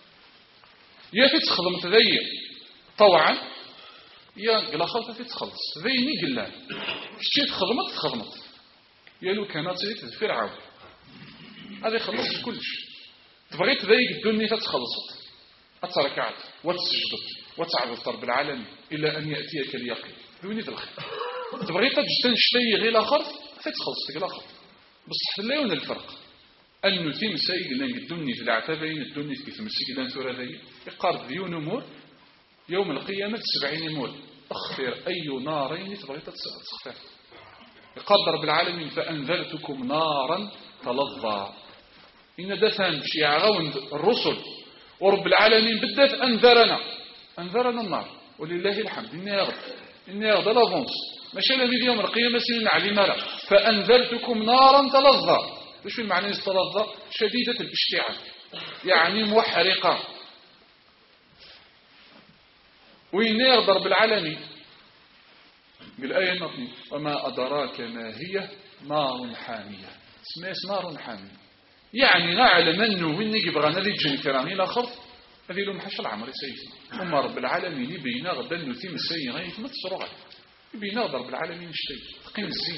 يا في تخدم تذيع طوعا يا الاخر في تخلص ذيني قلان شتي تخدمت تخدمت يا لو كانت تريد فرعون هذا خلصت كلش تبغي تضيق الدنيا تتخلصت اتركعت وتسجدت وتعبد رب العالمين الا ان ياتيك اليقين دوني في الخير تبغي تجتن شتي غير الاخر تتخلص الاخر بصح لا يون الفرق انه في مسائل اللي الدنيا في العتبين الدنيا في المسجد لان ثورة ذي يقارب ديون امور يوم القيامه سبعين امور اخفر اي نارين تبغي تتخفر يقدر رب العالمين فأنذرتكم نارا تلظى إن دفن شيع غوند الرسل ورب العالمين بالذات أنذرنا أنذرنا النار ولله الحمد إني يغض إني يغض لافونس ماشي لم يوم القيامة سنين علم لا فأنذرتكم نارا تلظى إيش في المعنى تلظى شديدة الاشتعال يعني محرقة وإني يغض رب العالمين بالآية النطني وما أدراك ما هي نار حامية اسمها نار حامية يعني نعلم أنه وين يبغى نذي جن كرامي الآخر هذه لهم حش العمر سيدي وما رب العالمين يبينا غدا نثيم السيئ غيث ما تسرع يبينا رب العالمين الشيء تقيم الزين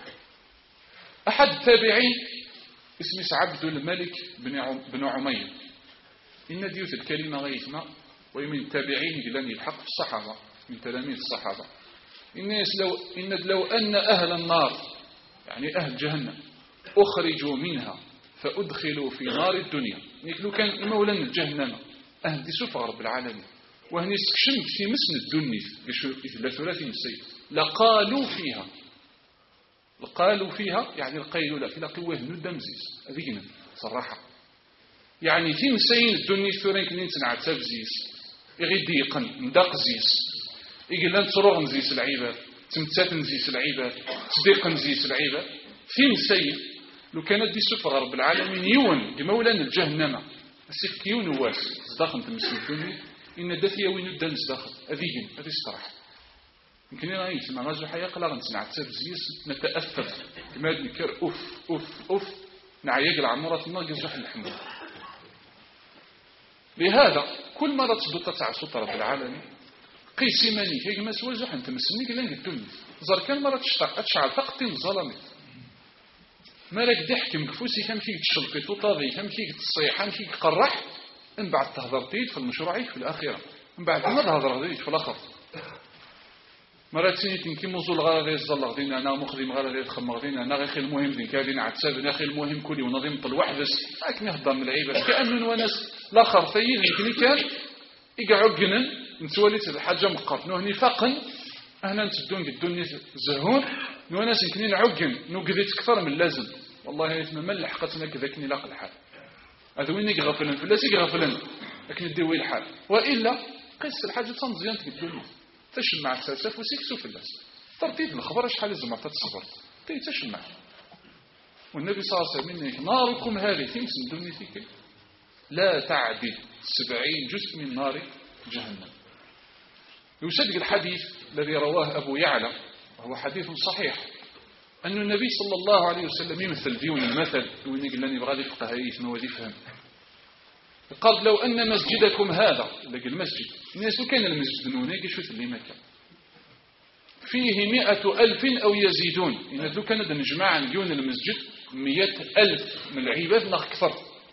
أحد تابعين اسمه عبد الملك بن عمير إن ديوث الكلمة غيثنا ومن التابعين لن يلحق في الصحابة من تلاميذ الصحابة الناس لو إن لو أن أهل النار يعني أهل جهنم أخرجوا منها فأدخلوا في نار الدنيا لو كان مولانا الجهنم أهل دي سوف رب العالمين وهني سكشم في مسن الدنيا في ثلاثين سيد لقالوا فيها لقالوا فيها يعني القيلوا لا في لقوه ندم زيس أذينا صراحة يعني في مسين الدنيا ثورين كنين تنعت تفزيس يغيديقا ندق زيس يقول لن تروغ نزيس العباد تمتات نزيس العباد تصديق نزيس العباد في مسيء لو كانت دي سفر رب العالمين يون لمولانا الجهنم السيف يون واس صداقا تمسك الدنيا إن دافيا وين الدم صداقا أذيهم هذه الصراحة يمكن أنا يسمع غازو حياق لا غنسنع تبزيس نتأثر كما هاد نكر أوف أوف أوف نعيق العمرات ناقز وحل الحمد لهذا كل مرة تصدق تعصو رب العالمين قيسي ماني هيك ما سوى انت مسنيك لان الدنيا زر كان مره تشطق تشعل تقتي ظلمت مالك ضحك مكفوسي كم فيك تشلقي طاضي كم فيك تصيح كم فيك قرح من بعد تهضرتي في المشروع في الاخره من بعد ما تهضر غادي في الاخر مرات سنين كي موزول غادي يزل غادي انا مخدم غادي يخدم غادي انا غير المهم دين كادين عتساب اخي المهم كل ونظيم طل واحد بس راك نهضر من العيبه كانه وناس الاخر ثيد يمكن كان يقعقن نتوليت الحاجه مقرت نو هني فقن هنا نتدون قدوني زهون نو ناس يمكن نعقن نو قديت اكثر من اللازم والله يتم من لحقتنا كذاكني لاق الحال هذا وين يغفلن فلاس يغفلن لكن ديوي الحال والا قيس الحاجه تنزيان تقدوني تشمع السلسف وسيكسو في الناس ترتيب الخبر شحال لازم تصبر تي تشمع والنبي صلى الله عليه وسلم ناركم هذه تمسن دوني فيك لا تعدي سبعين جزء من نار جهنم. يصدق الحديث الذي رواه أبو يعلى وهو حديث صحيح أن النبي صلى الله عليه وسلم يمثل ديون المثل وين يقول لني بغادي يفقه يفهم ودي يفهم قال لو أن مسجدكم هذا لقى المسجد الناس كان المسجد نوني شوف اللي مكان فيه مئة ألف أو يزيدون إن ذو كان نجمع ديون المسجد مئة ألف من العباد أكثر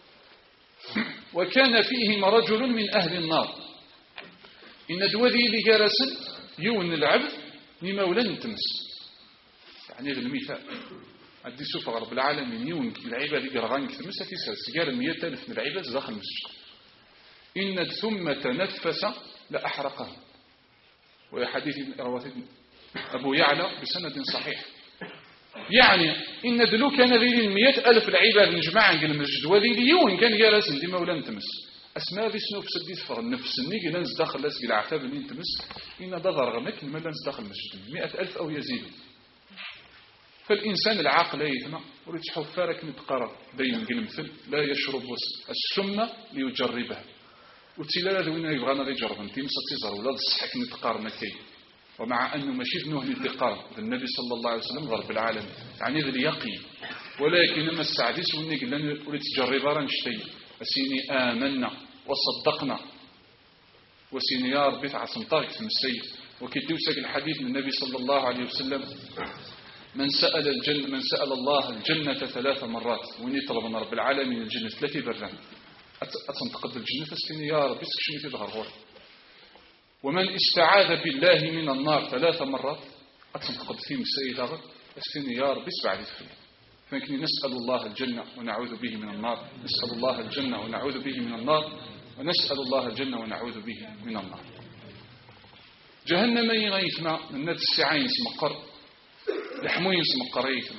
وكان فيهم رجل من أهل النار إن دوذي لجارس يون العبد لمولا نتمس يعني هذا المثال أدي سوف رب العالمين يون العباد يقرغان كتمس كيسال سيجار مئة ألف من العباد داخل المسجد إن ثم تنفس لأحرقه وهي حديث رواه أبو يعلى بسند صحيح يعني إن دلو كان ذي مئة ألف العباد نجمعا قال المسجد وذي ليون كان جالس دي مولا نتمس أسماء ذي سنوف سديد فر النفس نيجي ننز داخل لاسق العتاب اللي نتمس إن ضرر غمك لما ننز داخل المسجد مئة ألف أو يزيد فالإنسان العاقل يهما وريت حفارك نتقرر بين قلمثل لا يشرب السم ليجربها وتلا ذوين يبغانا يجرب انتي مستيزر ولا الصحك نتقارن كي ومع أنه ماشي ذنوه نتقارن النبي صلى الله عليه وسلم ضرب العالم يعني ذي اليقين ولكن لما استعديس ونيك لن أريد تجربها رنشتي أسيني آمنا وصدقنا وسيني يا ربي تعصم طاقة من السيد وكتوسك الحديث من النبي صلى الله عليه وسلم من سأل الجنة من سأل الله الجنة ثلاث مرات وين يطلب من رب العالمين الجنة ثلاثة بران أتنتقد الجنة فاستني يا ربي سكشني في ظهر ومن استعاذ بالله من النار ثلاث مرات أتنتقد فيه السيد هذا استني يا ربي سبعد فيه فنكني نسأل الله الجنة ونعوذ به من النار نسأل الله الجنة ونعوذ به من النار ونسأل الله الجنة ونعوذ به من النار جهنم يغيثنا من ناد السعين سمقر الحموين سمقر يثنا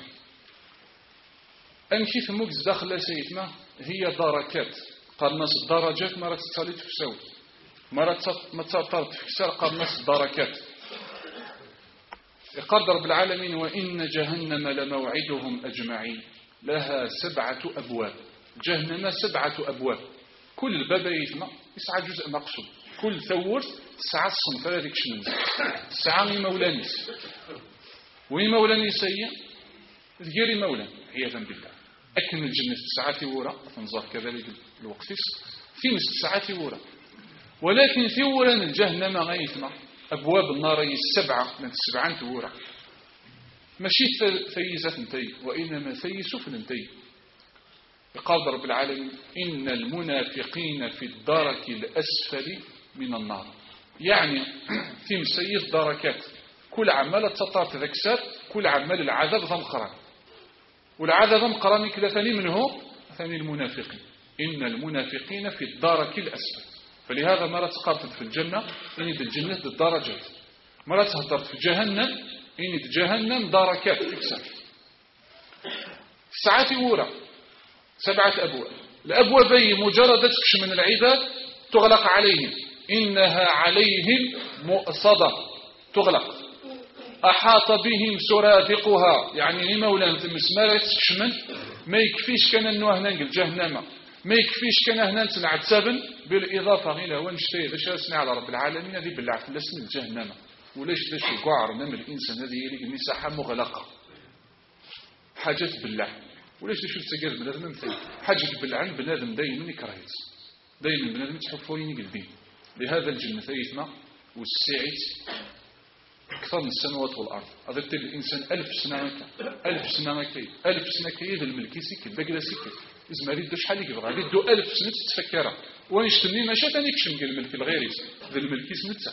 أنكي ثموكز داخل سيثنا هي دركات قال ناس الدرجات مرات تتالي تفسوي مرات ما تطرت في كسر قال ناس الدركات يقدر بالعالمين وإن جهنم لموعدهم أجمعين لها سبعة أبواب جهنم سبعة أبواب كل باب يثنى يسعى جزء مقصود كل ثور سعى الصنف هذيك شنو سعى مولانيس وين مولانيس هي ذكيري مولا عياذا بالله أكن الجنة ساعات ورا تنظر كذلك الوقت في مس ساعات ورا ولكن في ورا الجهنم غيثنا أبواب النار السبعة من السبعان تورا ماشي ثيزة انتي وإنما ثيس فلنتي يقال رب العالمين إن المنافقين في الدرك الأسفل من النار يعني في مسيس دركات كل عمال تطارت ذكسات كل عمال العذاب ضمقران والعذاب ضمقران كذا ثاني منه ثاني المنافقين إن المنافقين في الدرك الأسفل فلهذا مرة تقارفت في الجنة إن الجنة الدرجات مرة تهدرت في جهنم إن جهنم دركات تكسر ساعات أولى سبعة أبواب الأبواب مجرد تكش من العباد تغلق عليهم إنها عليهم مؤصدة تغلق أحاط بهم سرادقها يعني لمولا تمسمارة تكشمن ما يكفيش كان أنه هنا نقل جهنم ما يكفيش كان هنا نتنعد سبن بالإضافة إلى ونشتي ذا شاسنا على رب العالمين هذه بالله لسن الجهنم وليش ليش القعر نم الإنسان هذه يلي المساحة مغلقة حاجات بالله وليش ليش السجاد بنادم مثل حاجة بالله عن بنادم دايما يكرهيت دايما بنادم تحفوين قلبين لهذا الجنة ثيثنا والسعيت أكثر من السنوات والأرض أضبط الإنسان ألف سنة مكة ألف سنة مكة ألف سنة كي ذا الملكي سكت بقلا سكت إذا ما ريدو شحال يقدر ريدو ألف سنة تتفكرها ونشتني ماشا ثاني كشم قال الملك الغيري ذا الملك اسمتها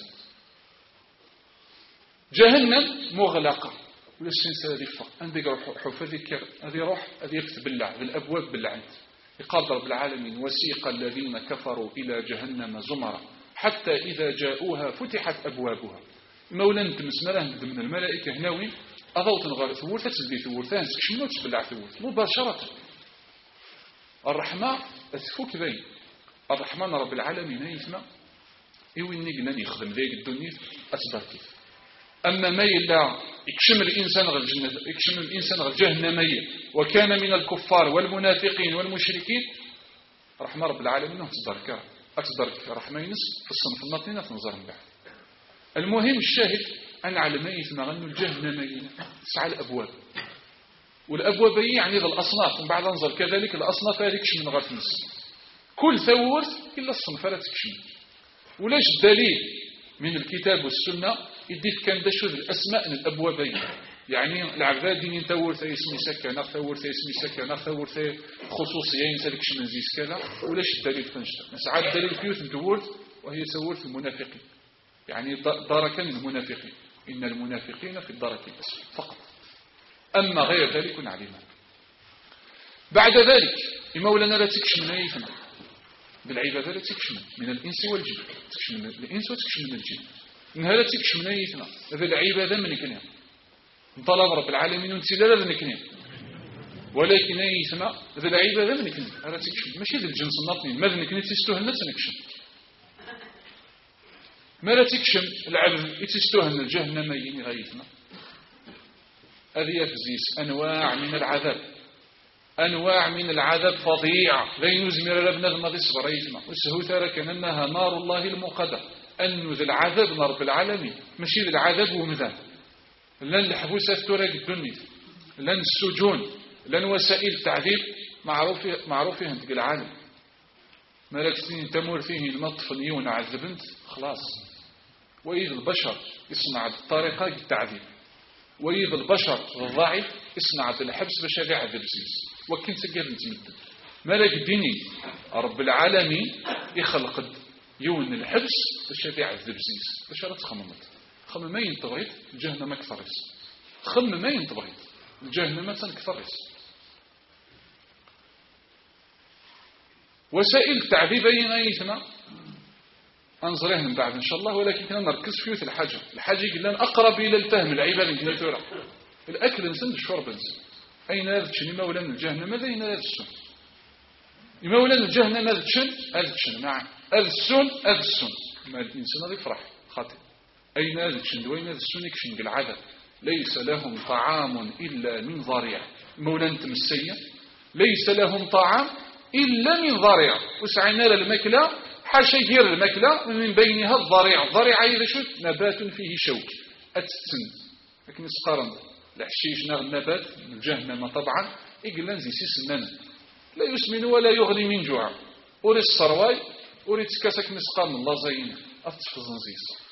جهنم مغلقة ولا السنسة هذه فا عندك روح حوف ذكر هذه روح هذه يكتب بالله بالأبواب باللعنة يقال رب العالمين وسيق الذين كفروا إلى جهنم زمرا حتى إذا جاءوها فتحت أبوابها مولا تمس مراه من الملائكة هناوي أضوت نغار ثورثة تسدي ثورثان سكشمنو تسبلع ثورث مباشرة الرحمة أثفوك ذي الرحمن رب العالمين يسمى إيوي نيقنا يخدم ذيك الدنيا أصبر كيف أما ما يلا يكشم الإنسان غير الجنة يكشم الإنسان غير جهنم وكان من الكفار والمنافقين والمشركين رحمة رب العالمين أصبر كا أصبر رحمة ينس في الصنف الناطنين تنظر من بعد المهم الشاهد أن على ما يسمى أنه الجهنم تسعى الأبواب والأبواب يعني ذا الأصناف ومن بعد ننظر كذلك الأصناف هذيك من غير نص كل ثورث إلا الصنف لا تكشم ولاش الدليل من الكتاب والسنة يديك كان دشو الأسماء من الأبوابين يعني العباد دين ثورث اسمي سكنة ثورث اسمي سكنة ثورث خصوصيين سلكش من زي سكنة ولاش الدليل فنشتا ساعات الدليل فيوث ثورث وهي ثورث المنافقين يعني دركا المنافقين إن المنافقين في الدرك الأسفل فقط أما غير ذلك نعلمه بعد ذلك مولانا لا تكشم ما يفهم بالعبادة لا تكشم من الإنس والجن تكشم من الإنس وتكشم من الجن إنها لا تكشم ما يفهم هذا العبادة من كنها طلب رب العالمين وانتلا لا كنها ولكن يفهم هذا العبادة من كنها لا تكشم ماشي ذا الجنس الناطنين ماذا نكني تستوهن لا تنكشم ما لا تكشم العبد يتستوهن الجهنم يني غيثنا هذه يفزيس أنواع من العذاب أنواع من العذاب فظيعة لا يزمر لبنا ذمضي صبريتنا والسهوثة لكننها نار الله المقدة أن ذا العذاب نار العالمين ماشي العذاب ومذان لن الحبوسة تورق الدنيا لن السجون لن وسائل التعذيب معروفة معروفة عند العالم ملكتين تمر فيه المطفل يونا عذبنت خلاص وإذا البشر يصنع الطريقة التعذيب وإذا البشر الضعيف يصنع الحبس باش يعذب زيز وكنت تقدر نتمدد ملك ديني رب العالمين يخلق يون الحبس باش يعذب زيز باش راه تخممت خمم ما ينتبغيت الجهنم كثريس خمم ما ينتبغيت الجهنم تنكثريس وسائل التعذيب أين يثنى أنظريه من بعد إن شاء الله ولكن كنا نركز فيه الحاجة الحاجة قلنا أقرب إلى الفهم العبادة كنا ترى الأكل نسند الشرب نسند أين هذا الشن مولا الجهنم ماذا أين هذا السن مولا الجهنم هذا الشن هذا الشن نعم هذا السن هذا السن ما الإنسان هذا يفرح خاطئ أين هذا الشن وين هذا السن يكشن العذاب ليس لهم طعام إلا من ضريع مولا تمسيا ليس لهم طعام إلا من ضريع وسعينا للمكلة حاشا يدير المكلة من بينها الضريع الضريع إذا شفت نبات فيه شوك أتسن لكن يسقرن الحشيش نغ النبات الجهنم طبعا يقول نزي سنان لا يسمن ولا يغني من جوع أريد الصرواي أريد كاسك مسقام الله زين أتصفز نزيس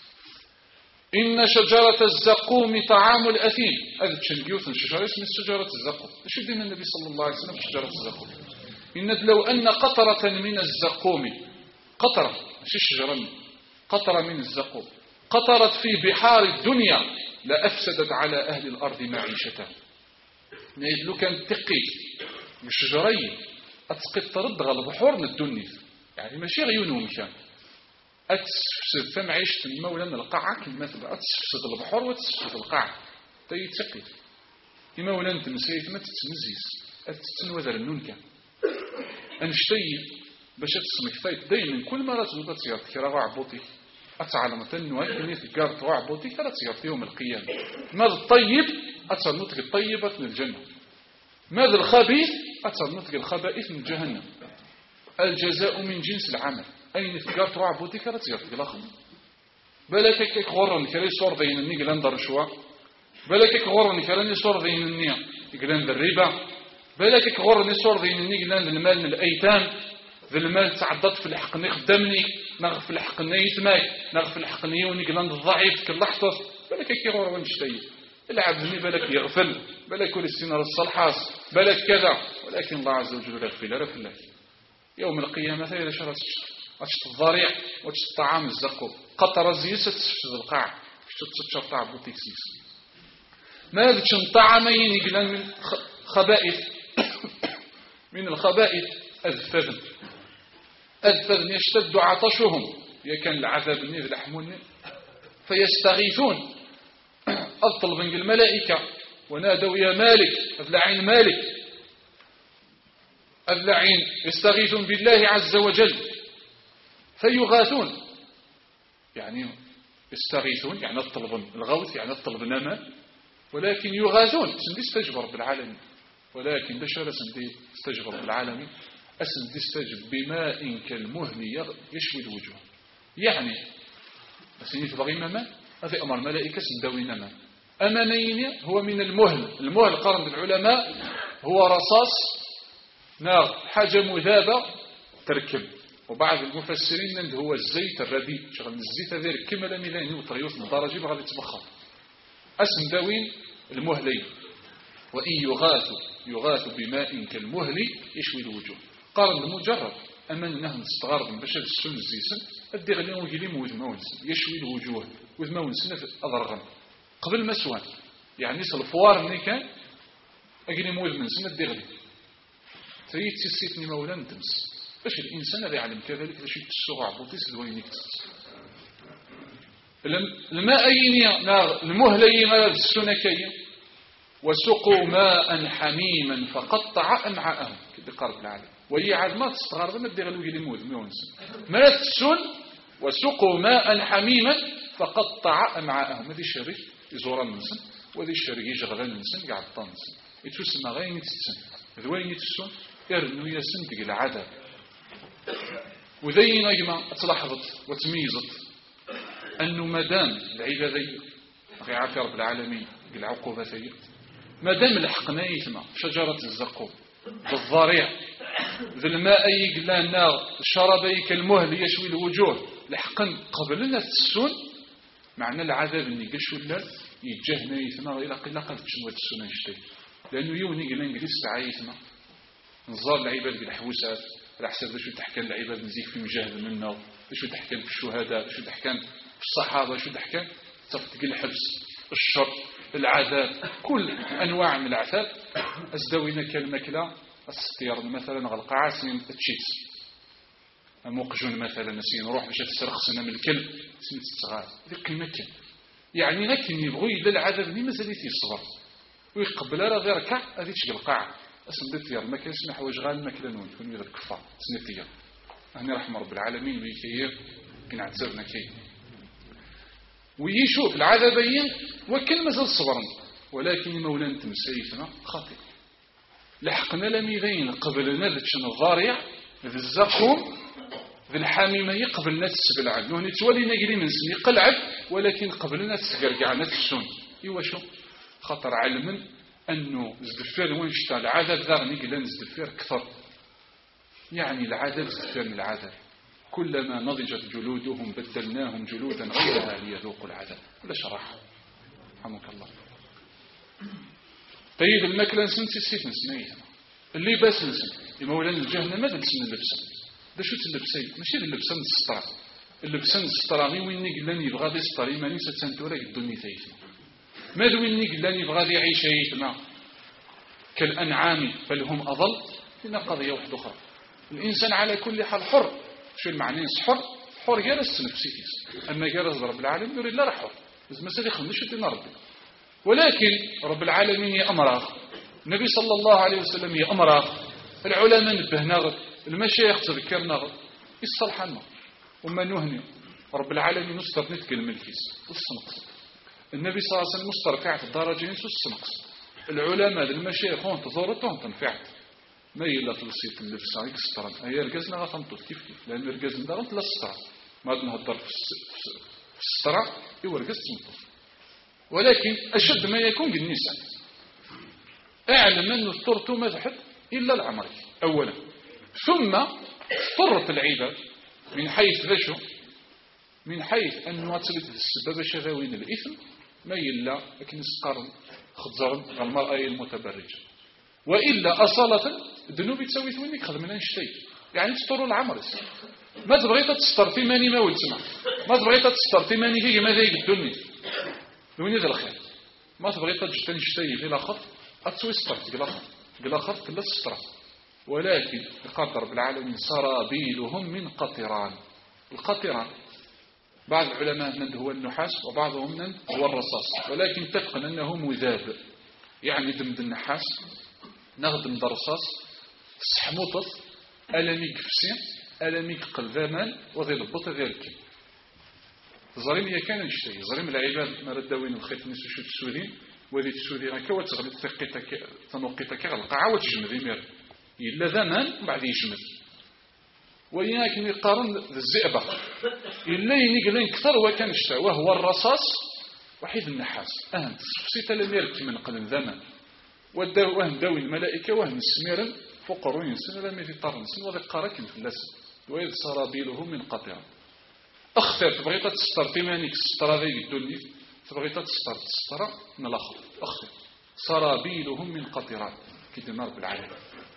إن شجرة الزقوم طعام الأثيم هذا تشنجيوث شجرة اسمها شجرة الزقوم شو دين النبي صلى الله عليه وسلم في شجرة الزقوم إن لو أن قطرة من الزقوم قطرة مش الشجرة قطرة من الزقوم قطرت في بحار الدنيا لأفسدت على أهل الأرض معيشتها لو كان تقي الشجرية أتسقط ترد على البحور من الدنيا يعني ماشي غيونهم كان أتسفسد ثم عيشة المولى القاعة كالمثل أتسفسد البحور وتسفسد القاعة تيتقي المولى أنت مسيت ما تتمزيز أتتنوذر النون كان أنشتي باش تصنك فايت دايما كل مرة تزود تسيارتك راه عبوطي أتعلم تنوى كني تقارت وعبوطي كرا تسيارت يوم القيامة ماذا الطيب أتصنطك الطيبة من الجنة ماذا الخبيث أتصنطك الخبائث من جهنم الجزاء من جنس العمل أين تقارت وعبوطي كرا تسيارتك الأخر بلاك كيك غورن كري صور دين الني قلان در شوا بلاك كيك غورن كراني صور دين الني قلان در الربا بلاك كيك غورن صور دين الني قلان المال من الأيتام ذا المال تعدت في الحق نخدمني نغف في الحق نيتماك نغف في الحق نيوني قلان الضعيف كاللحظة بلاك كي غور ونشتي العبد بالك يغفل بالك كل السنة الصالحاس بالك كذا ولكن الله عز وجل يغفل رف الله يوم القيامة هذا شرط أشت الضريع وأشت الطعام الزقوم قطر زيسة تشفت القاع شت تشفت بوتيكسيس ما ذكش طعامين يقلن من خبائث من الخبائث الفذن الفذن يشتد عطشهم يكن العذاب النيذ لحمون فيستغيثون أطلب الملائكة ونادوا يا مالك أذلعين مالك أذلعين يستغيثون بالله عز وجل فيغاثون يعني يستغيثون يعني الطلب الغوث يعني الطلب النماء ولكن يغاثون سندي استجب رب العالمين ولكن بشر سندي استجب رب العالمين أسندي استجب بماء كالمهل يشوي الوجوه يعني سندي تبغي ماء هذا أمر ملائكة سندوي نماء أمانين هو من المهل المهل قرن العلماء هو رصاص نار حاجة مذابة تركب وبعض المفسرين أنه هو الزيت الرديء شغل الزيت هذا كما لم يلاني وطريوث الدرجة بغادي تبخر اسم داوين المهلي وإن يغاثوا يغاثوا بماء كالمهل يشوي الوجوه قارن المجرد أما أنهم استغرب باش السن الزيسن أدي غليهم ويجيلهم وذمونس يشوي الوجوه وذمونس أضرغم قبل مسوان يعني الفوار مني كان أجيلهم وذمونس أدي غلي تريد تسيتني مولا تمس باش الإنسان هذا يعلم كذلك باش يتسوع بوتيس دوين يكتس الماء نار المهلين السنكية وسقوا ماء حميما فقطع أمعاءهم كده قرب العالم وهي عاد ما تستغرب ما تدير له يلمود ميونس ما تسن وسقوا ماء حميما فقطع أمعاءهم هذه الشريك يزور النسن وهذه الشريك يشغل النسن قاعد طنسن يتسمى غير تسن ذوين تسن يرنو يسن تقي العذاب وذين أجمع تلاحظت وتميزت أنه مدام العبادية غير عافية رب العالمين بالعقوبة ثية مدام لحقنا يثمى شجرة الزقوم بالضريع ذي الماء يقلى النار الشربي كالمهل يشوي الوجوه لحقا قبلنا تسون معنى العذاب اللي قشو الله يتجهنا يثمى إلى قلة قد تشنوة السنة يشتي لأنه يوني قلنا انجليس تعايثمى نظار العباد بالحوسات راح سبب شو تحكي العباد نزيك في مجاهد منه شو تحكي في الشهداء شو تحكي في الصحابة شو تحكي تفتق الحبس الشر العذاب كل أنواع من العذاب أزدوينا كالمكلا الستير مثلا غلق عاسين تشيتس موقجون مثلا نسين نروح باش تسرق سنة من الكلب سنة الصغار ذيك المكان يعني لكن يبغوا يدل العذاب اللي مازال يصبر ويقبل راه غير كاع هذه تشقى القاع اسم ديال ما كاينش ما حوايج غير الماكله نون يكون غير الكفار سنتيه هاني رحمه رب العالمين ويكير كنعتذرنا كي ويشوف العذابين وكل مازال صبرا ولكن مولانا تمسيفنا خاطئ لحقنا لميذين قبلنا ذاتشن الضارع ذي الزقوم ذي الحاميمة قبلنا تسبلع نوني تولي نجري من سني قلعب ولكن قبلنا تسقرقعنا تسون إيوا شو خطر علما أنه زدفير وين شتا العذاب ذا نقلن زدفير كثر يعني العذاب زدفير من العذاب كلما نضجت جلودهم بدلناهم جلودا غيرها ليذوقوا العذاب ولا شرح رحمك الله طيب الماكله نسنت السيف نسنيه اللي باس نسن مولانا الجهنم ماذا نسن اللبسه دا شو تلبسي ماشي اللبسه السطر اللبسه السطر مي وين قلاني يبغى دي سطر ماني ستنتورا الدنيا تايتما ماذا وين قلاني يبغى يعيش يتما كالانعام بل هم اضل لنا قضيه واحده اخرى الانسان على كل حال حر شو المعنى حر حر جالس نفسيتيس اما جالس رب العالمين يريد لا حر بس ما سالي خمش دين ربي ولكن رب العالمين يأمره النبي صلى الله عليه وسلم يأمره العلماء نبهنا المشايخ تذكرنا الصلحنا وما نهني رب العالمين مستر نتكلم الكيس والسنقص النبي صلى الله عليه وسلم مستر كعف الدرجين والسنقص العلماء المشايخ هون تزورتهم تنفعت ما يلا تلصيت اللبسة يكسطرن هي رجزنا غتنطف كيف كيف لأن رجزنا دارن تلا السطرة ما نهضر في السطرة إيوا رجز تنطف ولكن أشد ما يكون بالنساء أعلم أنه اضطرت مذحب إلا العمر أولا ثم اضطرت العباد من حيث ذشو من حيث أنه أتلت السبب شغاوين الإثم ما يلا لكن سقرن خضزرن المرأة المتبرجة وإلا أصالة الذنوب تسوي ثمانيك خدمنا نشتي يعني تطروا العمر ما تبغي تستر تيماني ما ولتما ما تبغي تستر تيماني كي ماذا يقدوني وين هذا الخير ما تبغي تجتني شتي في الاخر اتسوي سترت الاخر الاخر كلا تستر ولكن يقدر بالعالمين سرابيلهم من قطران. القطران بعض العلماء من هو النحاس وبعضهم من هو الرصاص، ولكن تفقن انه مذاب يعني دمد النحاس نخدم الرصاص تسحموطط ألميك فسي ألميك قلبامان وغي البط غير كي زريم هي كان نشتي زريم العباد ما رداوين الخيط نسو شو تسودين وذي تسودين هكا وتغلي تثقيتك تنوقيتك القاعة وتجمد يمير إلا ذمان بعد يجمد وياك يقارن الزئبة إلا ينقلين كثر وكان شتا وهو الرصاص وحيد النحاس أهم تسفسيت لميرك من قلن ذمان وداو وهم داوي الملائكة وهم السميرا فقروا ينسن لم يتطرنسن وذي قارك في اللسن وإذ سرابيلهم من قطع أختار تبغي تستر تيمانيك سترا ذي الدنيا تبغي تستر تستر من الأخر أختار سرابيلهم من قطران كده نار بالعالم.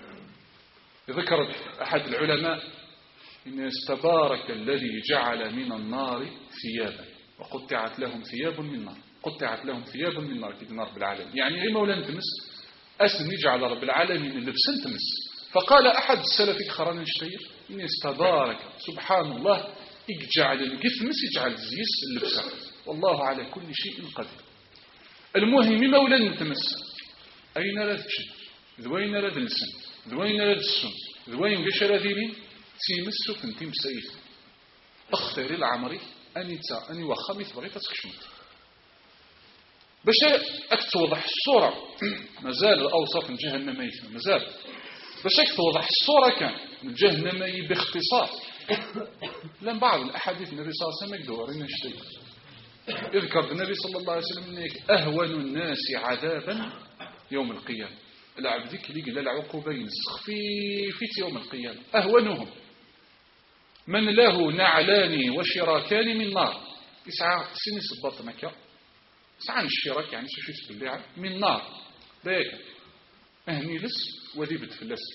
ذكر أحد العلماء إن استبارك الذي جعل من النار ثيابا وقطعت لهم ثياب من نار قطعت لهم ثياب من نار كده نار بالعالم يعني غير مولانا تمس أسن يجعل رب العالمين اللبسن تمس. فقال أحد السلف خران الشيخ إن استبارك سبحان الله يجعل القثمس يجعل زيس اللبسة والله على كل شيء قدير. المهم مولانا تمس أين لا تشد ذوين لا تلسن ذوين لا تسن ذوين قشر ذيلين تيمسو كنتي مسيث اختاري العمري أني تا أني وخامي تبغي تسكشمت باش توضح الصورة مازال الأوصاف من جهنم يثم مازال باش توضح الصورة كان من جهنم باختصار لأن بعض الأحاديث النبي صلى الله عليه وسلم يقدر شيء يذكر النبي صلى الله عليه وسلم أنك أهون الناس عذابا يوم القيامة العبد كلي قال العقوبة ينسخ في في يوم القيامة أهونهم من له نعلان وشراكان من نار يسعى سني سباط مكة سعى الشراك يعني شو يسبل من نار ذاك أهني لس وذيبت في اللس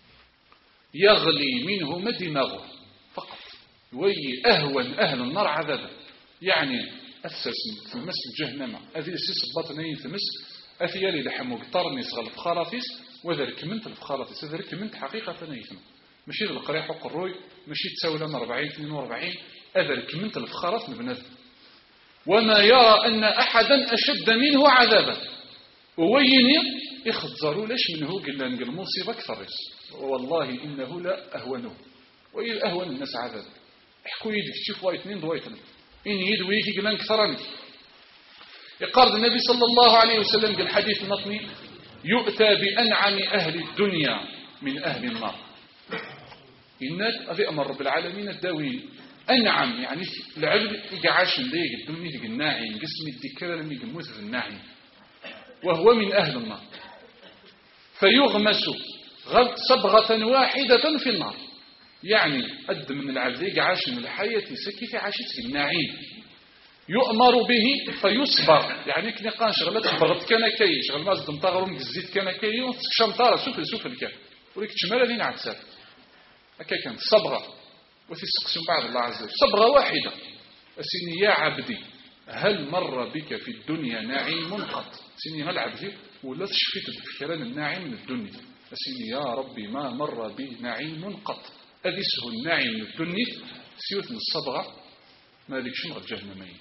يغلي منهما دماغه فقط وي أهون أهل النار عذابا يعني أساس في مسل جهنم أذي سيس بطنين في مسل أثيالي لحمو قطرني صغل بخاراتيس وذلك منت البخاراتيس وذلك منت حقيقة نيثم ماشي القريح حق الروي ماشي تساوي لنا أربعين اثنين وأربعين أذلك منت البخارات نبنذ وما يرى أن أحدا أشد منه عذابا وويني يخزروا ليش منه قلنا نقل مصيبة أكثر والله إنه لا أهونه وإذ أهون الناس عذابا احكوا يدك تشوف واي اثنين ضويتنا إن يدويك قلنا كثرني يقارد النبي صلى الله عليه وسلم قال حديث نطني يؤتى بأنعم أهل الدنيا من أهل النار إنك أذي أمر رب العالمين الداوين أنعم يعني العبد يقعاش ليه الدنيا يقول الناعم قسم الذكر لم يقموت في الناعم وهو من أهل النار فيغمس صبغة واحدة في النار يعني قد من العبد يقعاش من الحياة سكت عاشت في الناعم يؤمر به فيصبر يعني كني قان شغلات بغض كان كاي شغل ما زدم طاغرون بالزيت كان كاي وتشمطاره سفل سفل كان وليك تشمال هذين عتسات هكا كان صبغه وتسقسم بعض الله عز وجل صبغه واحده اسيني يا عبدي هل مر بك في الدنيا نعيم قط سيني هل عبدي ولا تشفيت بفكران الناعم من الدنيا اسيني يا ربي ما مر بي نعيم قط اديسه الناعم من الدنيا سيوت الصبغه ما ذيك شمغ جهنمين.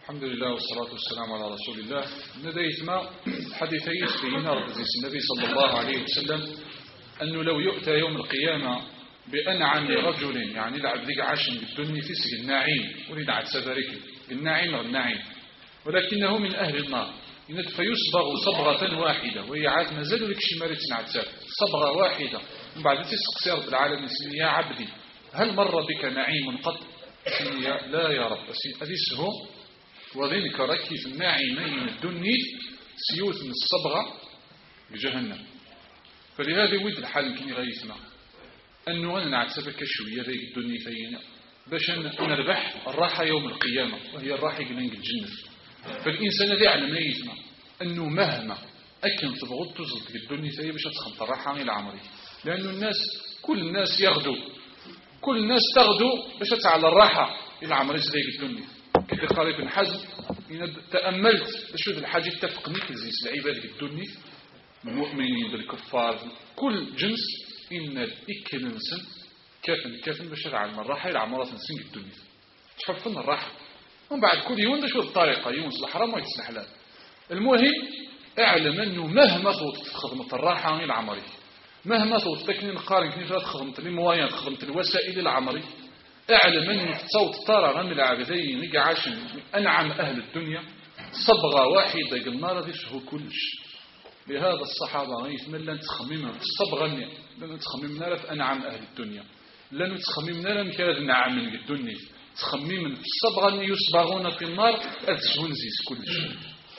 الحمد لله والصلاة والسلام على رسول الله. نديت ما حديثي يسبينا رضيس النبي صلى الله عليه وسلم أنه لو يؤتى يوم القيامة بأنعم رجل يعني لعب ذيك عاشن بالدنيا في سجن النعيم وليد عد سبارك النعيم والنعيم ولكنه من أهل النار فيصبغ صبغة واحدة وهي عاد مازال لك شي مارة عدسات صبغة واحدة من بعد تسقسي رب العالمين يا عبدي هل مر بك نعيم قط؟ لا يا رب أديسه وذنك كيف الناعمين الدنيا سيوث من الصبغة بجهنم. فلهذا ود الحال يمكن يغيثنا أنه أنا نعتبك شوية ذيك الدنيا فينا باش نربح الراحة يوم القيامة وهي الراحة قلنك الجنة. فالإنسان ذي على ما يثنى أنه مهما أكن تبغض تزلط الدنيا فهي باش تخمط الراحة إلى عمري لأن الناس كل الناس يغدو كل الناس تغدو باش تعالى الراحة إلى عمري ذيك الدنيا. كده قال ابن حزم تأملت شوف الحاجة تفقني كزيس العباد الدنيا المؤمنين بالكفار كل جنس إن الإكلنسن كافن كافن باش تعالى الراحة إلى عمرات نسين الدنيا تحفظنا الراحة ومن بعد كل يوم ده شو الطريقة يوم يصلح حرام ويتصلح حلال. المهم اعلم انه مهما توت خدمة الراحة العمري مهما توت تكني نقارن كني فات خدمة الموايا خدمة الوسائل العمري اعلم انه تصوت ترى غم العبدين نقع عاشن انعم اهل الدنيا صبغة واحدة قلنا رضي شهو كلش. لهذا الصحابة غيثمن لن تخممنا الصبغة لن تخممنا في انعم اهل الدنيا لن تخممنا لن كاد نعم من الدنيا تخميما في الصبغة أن يصبغون في النار أدسهون زيس كل شيء.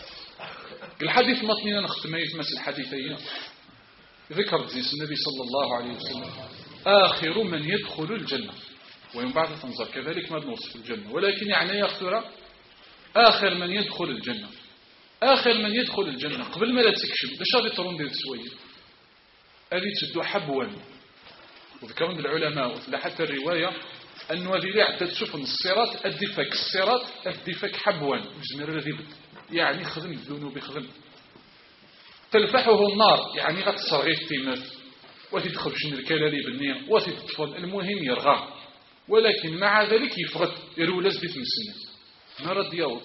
الحديث مطنينا نختمه يتمس الحديثين ذكر زيس النبي صلى الله عليه وسلم آخر من يدخل الجنة ويوم بعد تنظر كذلك ما بنوصف الجنة ولكن يعني يخطر آخر من يدخل الجنة آخر من يدخل الجنة قبل ما لا تكشف باش غادي ترون ديال السوية هذه تشدو حبوا وذكرون العلماء حتى الرواية أنه هذه اللي عدت تشوف من الصراط الدفاك الصراط الدفاك حبوان مجمر الذي بد يعني خدم الذنوب خدم تلفحه النار يعني غتصغي التيمات وتدخل شن الكلالي بالنية وتدخل المهم يرغى ولكن مع ذلك يفغد يرولز بثمسنة نرى ديوت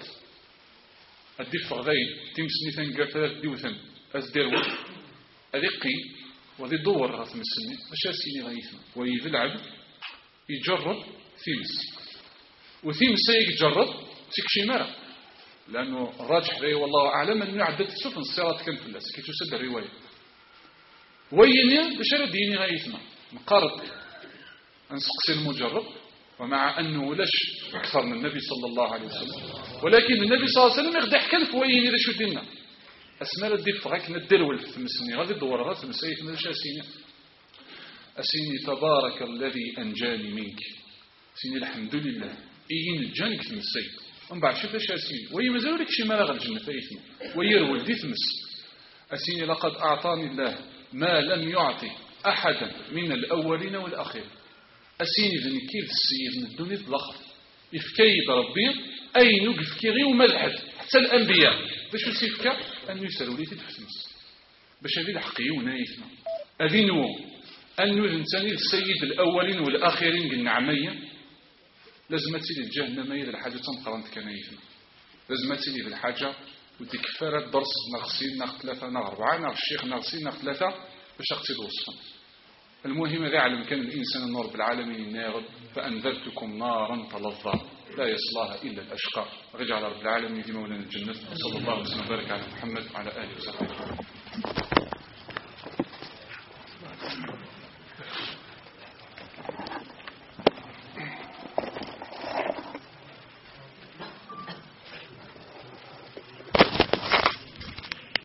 الدفع ذين تمسني ثنقر ثلاث ديوثن أزديروت أذقي وذي دور غثمسنة أشاسيني غيثنا ويذلعب يجرب ثيمس وثيمس يجرب تكشي مرة لأنه الراجح ذي والله أعلم أنه عدت سفن الصراط كان في الناس كي تسد الرواية ويني بشر ديني غيثنا نقارب نسقسي المجرب ومع أنه لش أكثر من النبي صلى الله عليه وسلم ولكن النبي صلى الله عليه وسلم يخدح كلف ويني لشو ديننا أسمال الدف غاك ندلول في ثمسني غادي الدور غادي ثمسية من الشاسيني أسيني تبارك الذي أنجاني منك سيني الحمد لله إيين الجانك تمسي ومن بعد شوف ايش أسيني وهي مازالك شي مالغ الجنة فايتني ويرول دي تمس أسيني لقد أعطاني الله ما لم يعطي أحدا من الأولين والأخير أسيني ذنكير السيد من الدنيا الضخم إفكايد ربي أين يفكي غير وملحد حتى الأنبياء باش يسيفك أن يسألوا لي تتفتمس باش هذه الحقية ونايثنا أذنوا أنه الإنسان السيد الأولين والآخرين بالنعمية لازم تسيلي الجهنم إذا الحاجة تنقرنت كنايثنا لازم تسيلي بالحاجة ودي كفارة درس نغسين نغ ثلاثة نغ أربعة نغ الشيخ نغسين نغ ثلاثة باش أقصد وصفا. المهم إذا علم كان الإنسان النور بالعالمين النار فأنذرتكم نارا تلظى لا يصلاها إلا الأشقى. رجع على رب العالمين في مولانا الجنة صلى الله عليه وسلم وبارك على محمد وعلى آله وصحبه.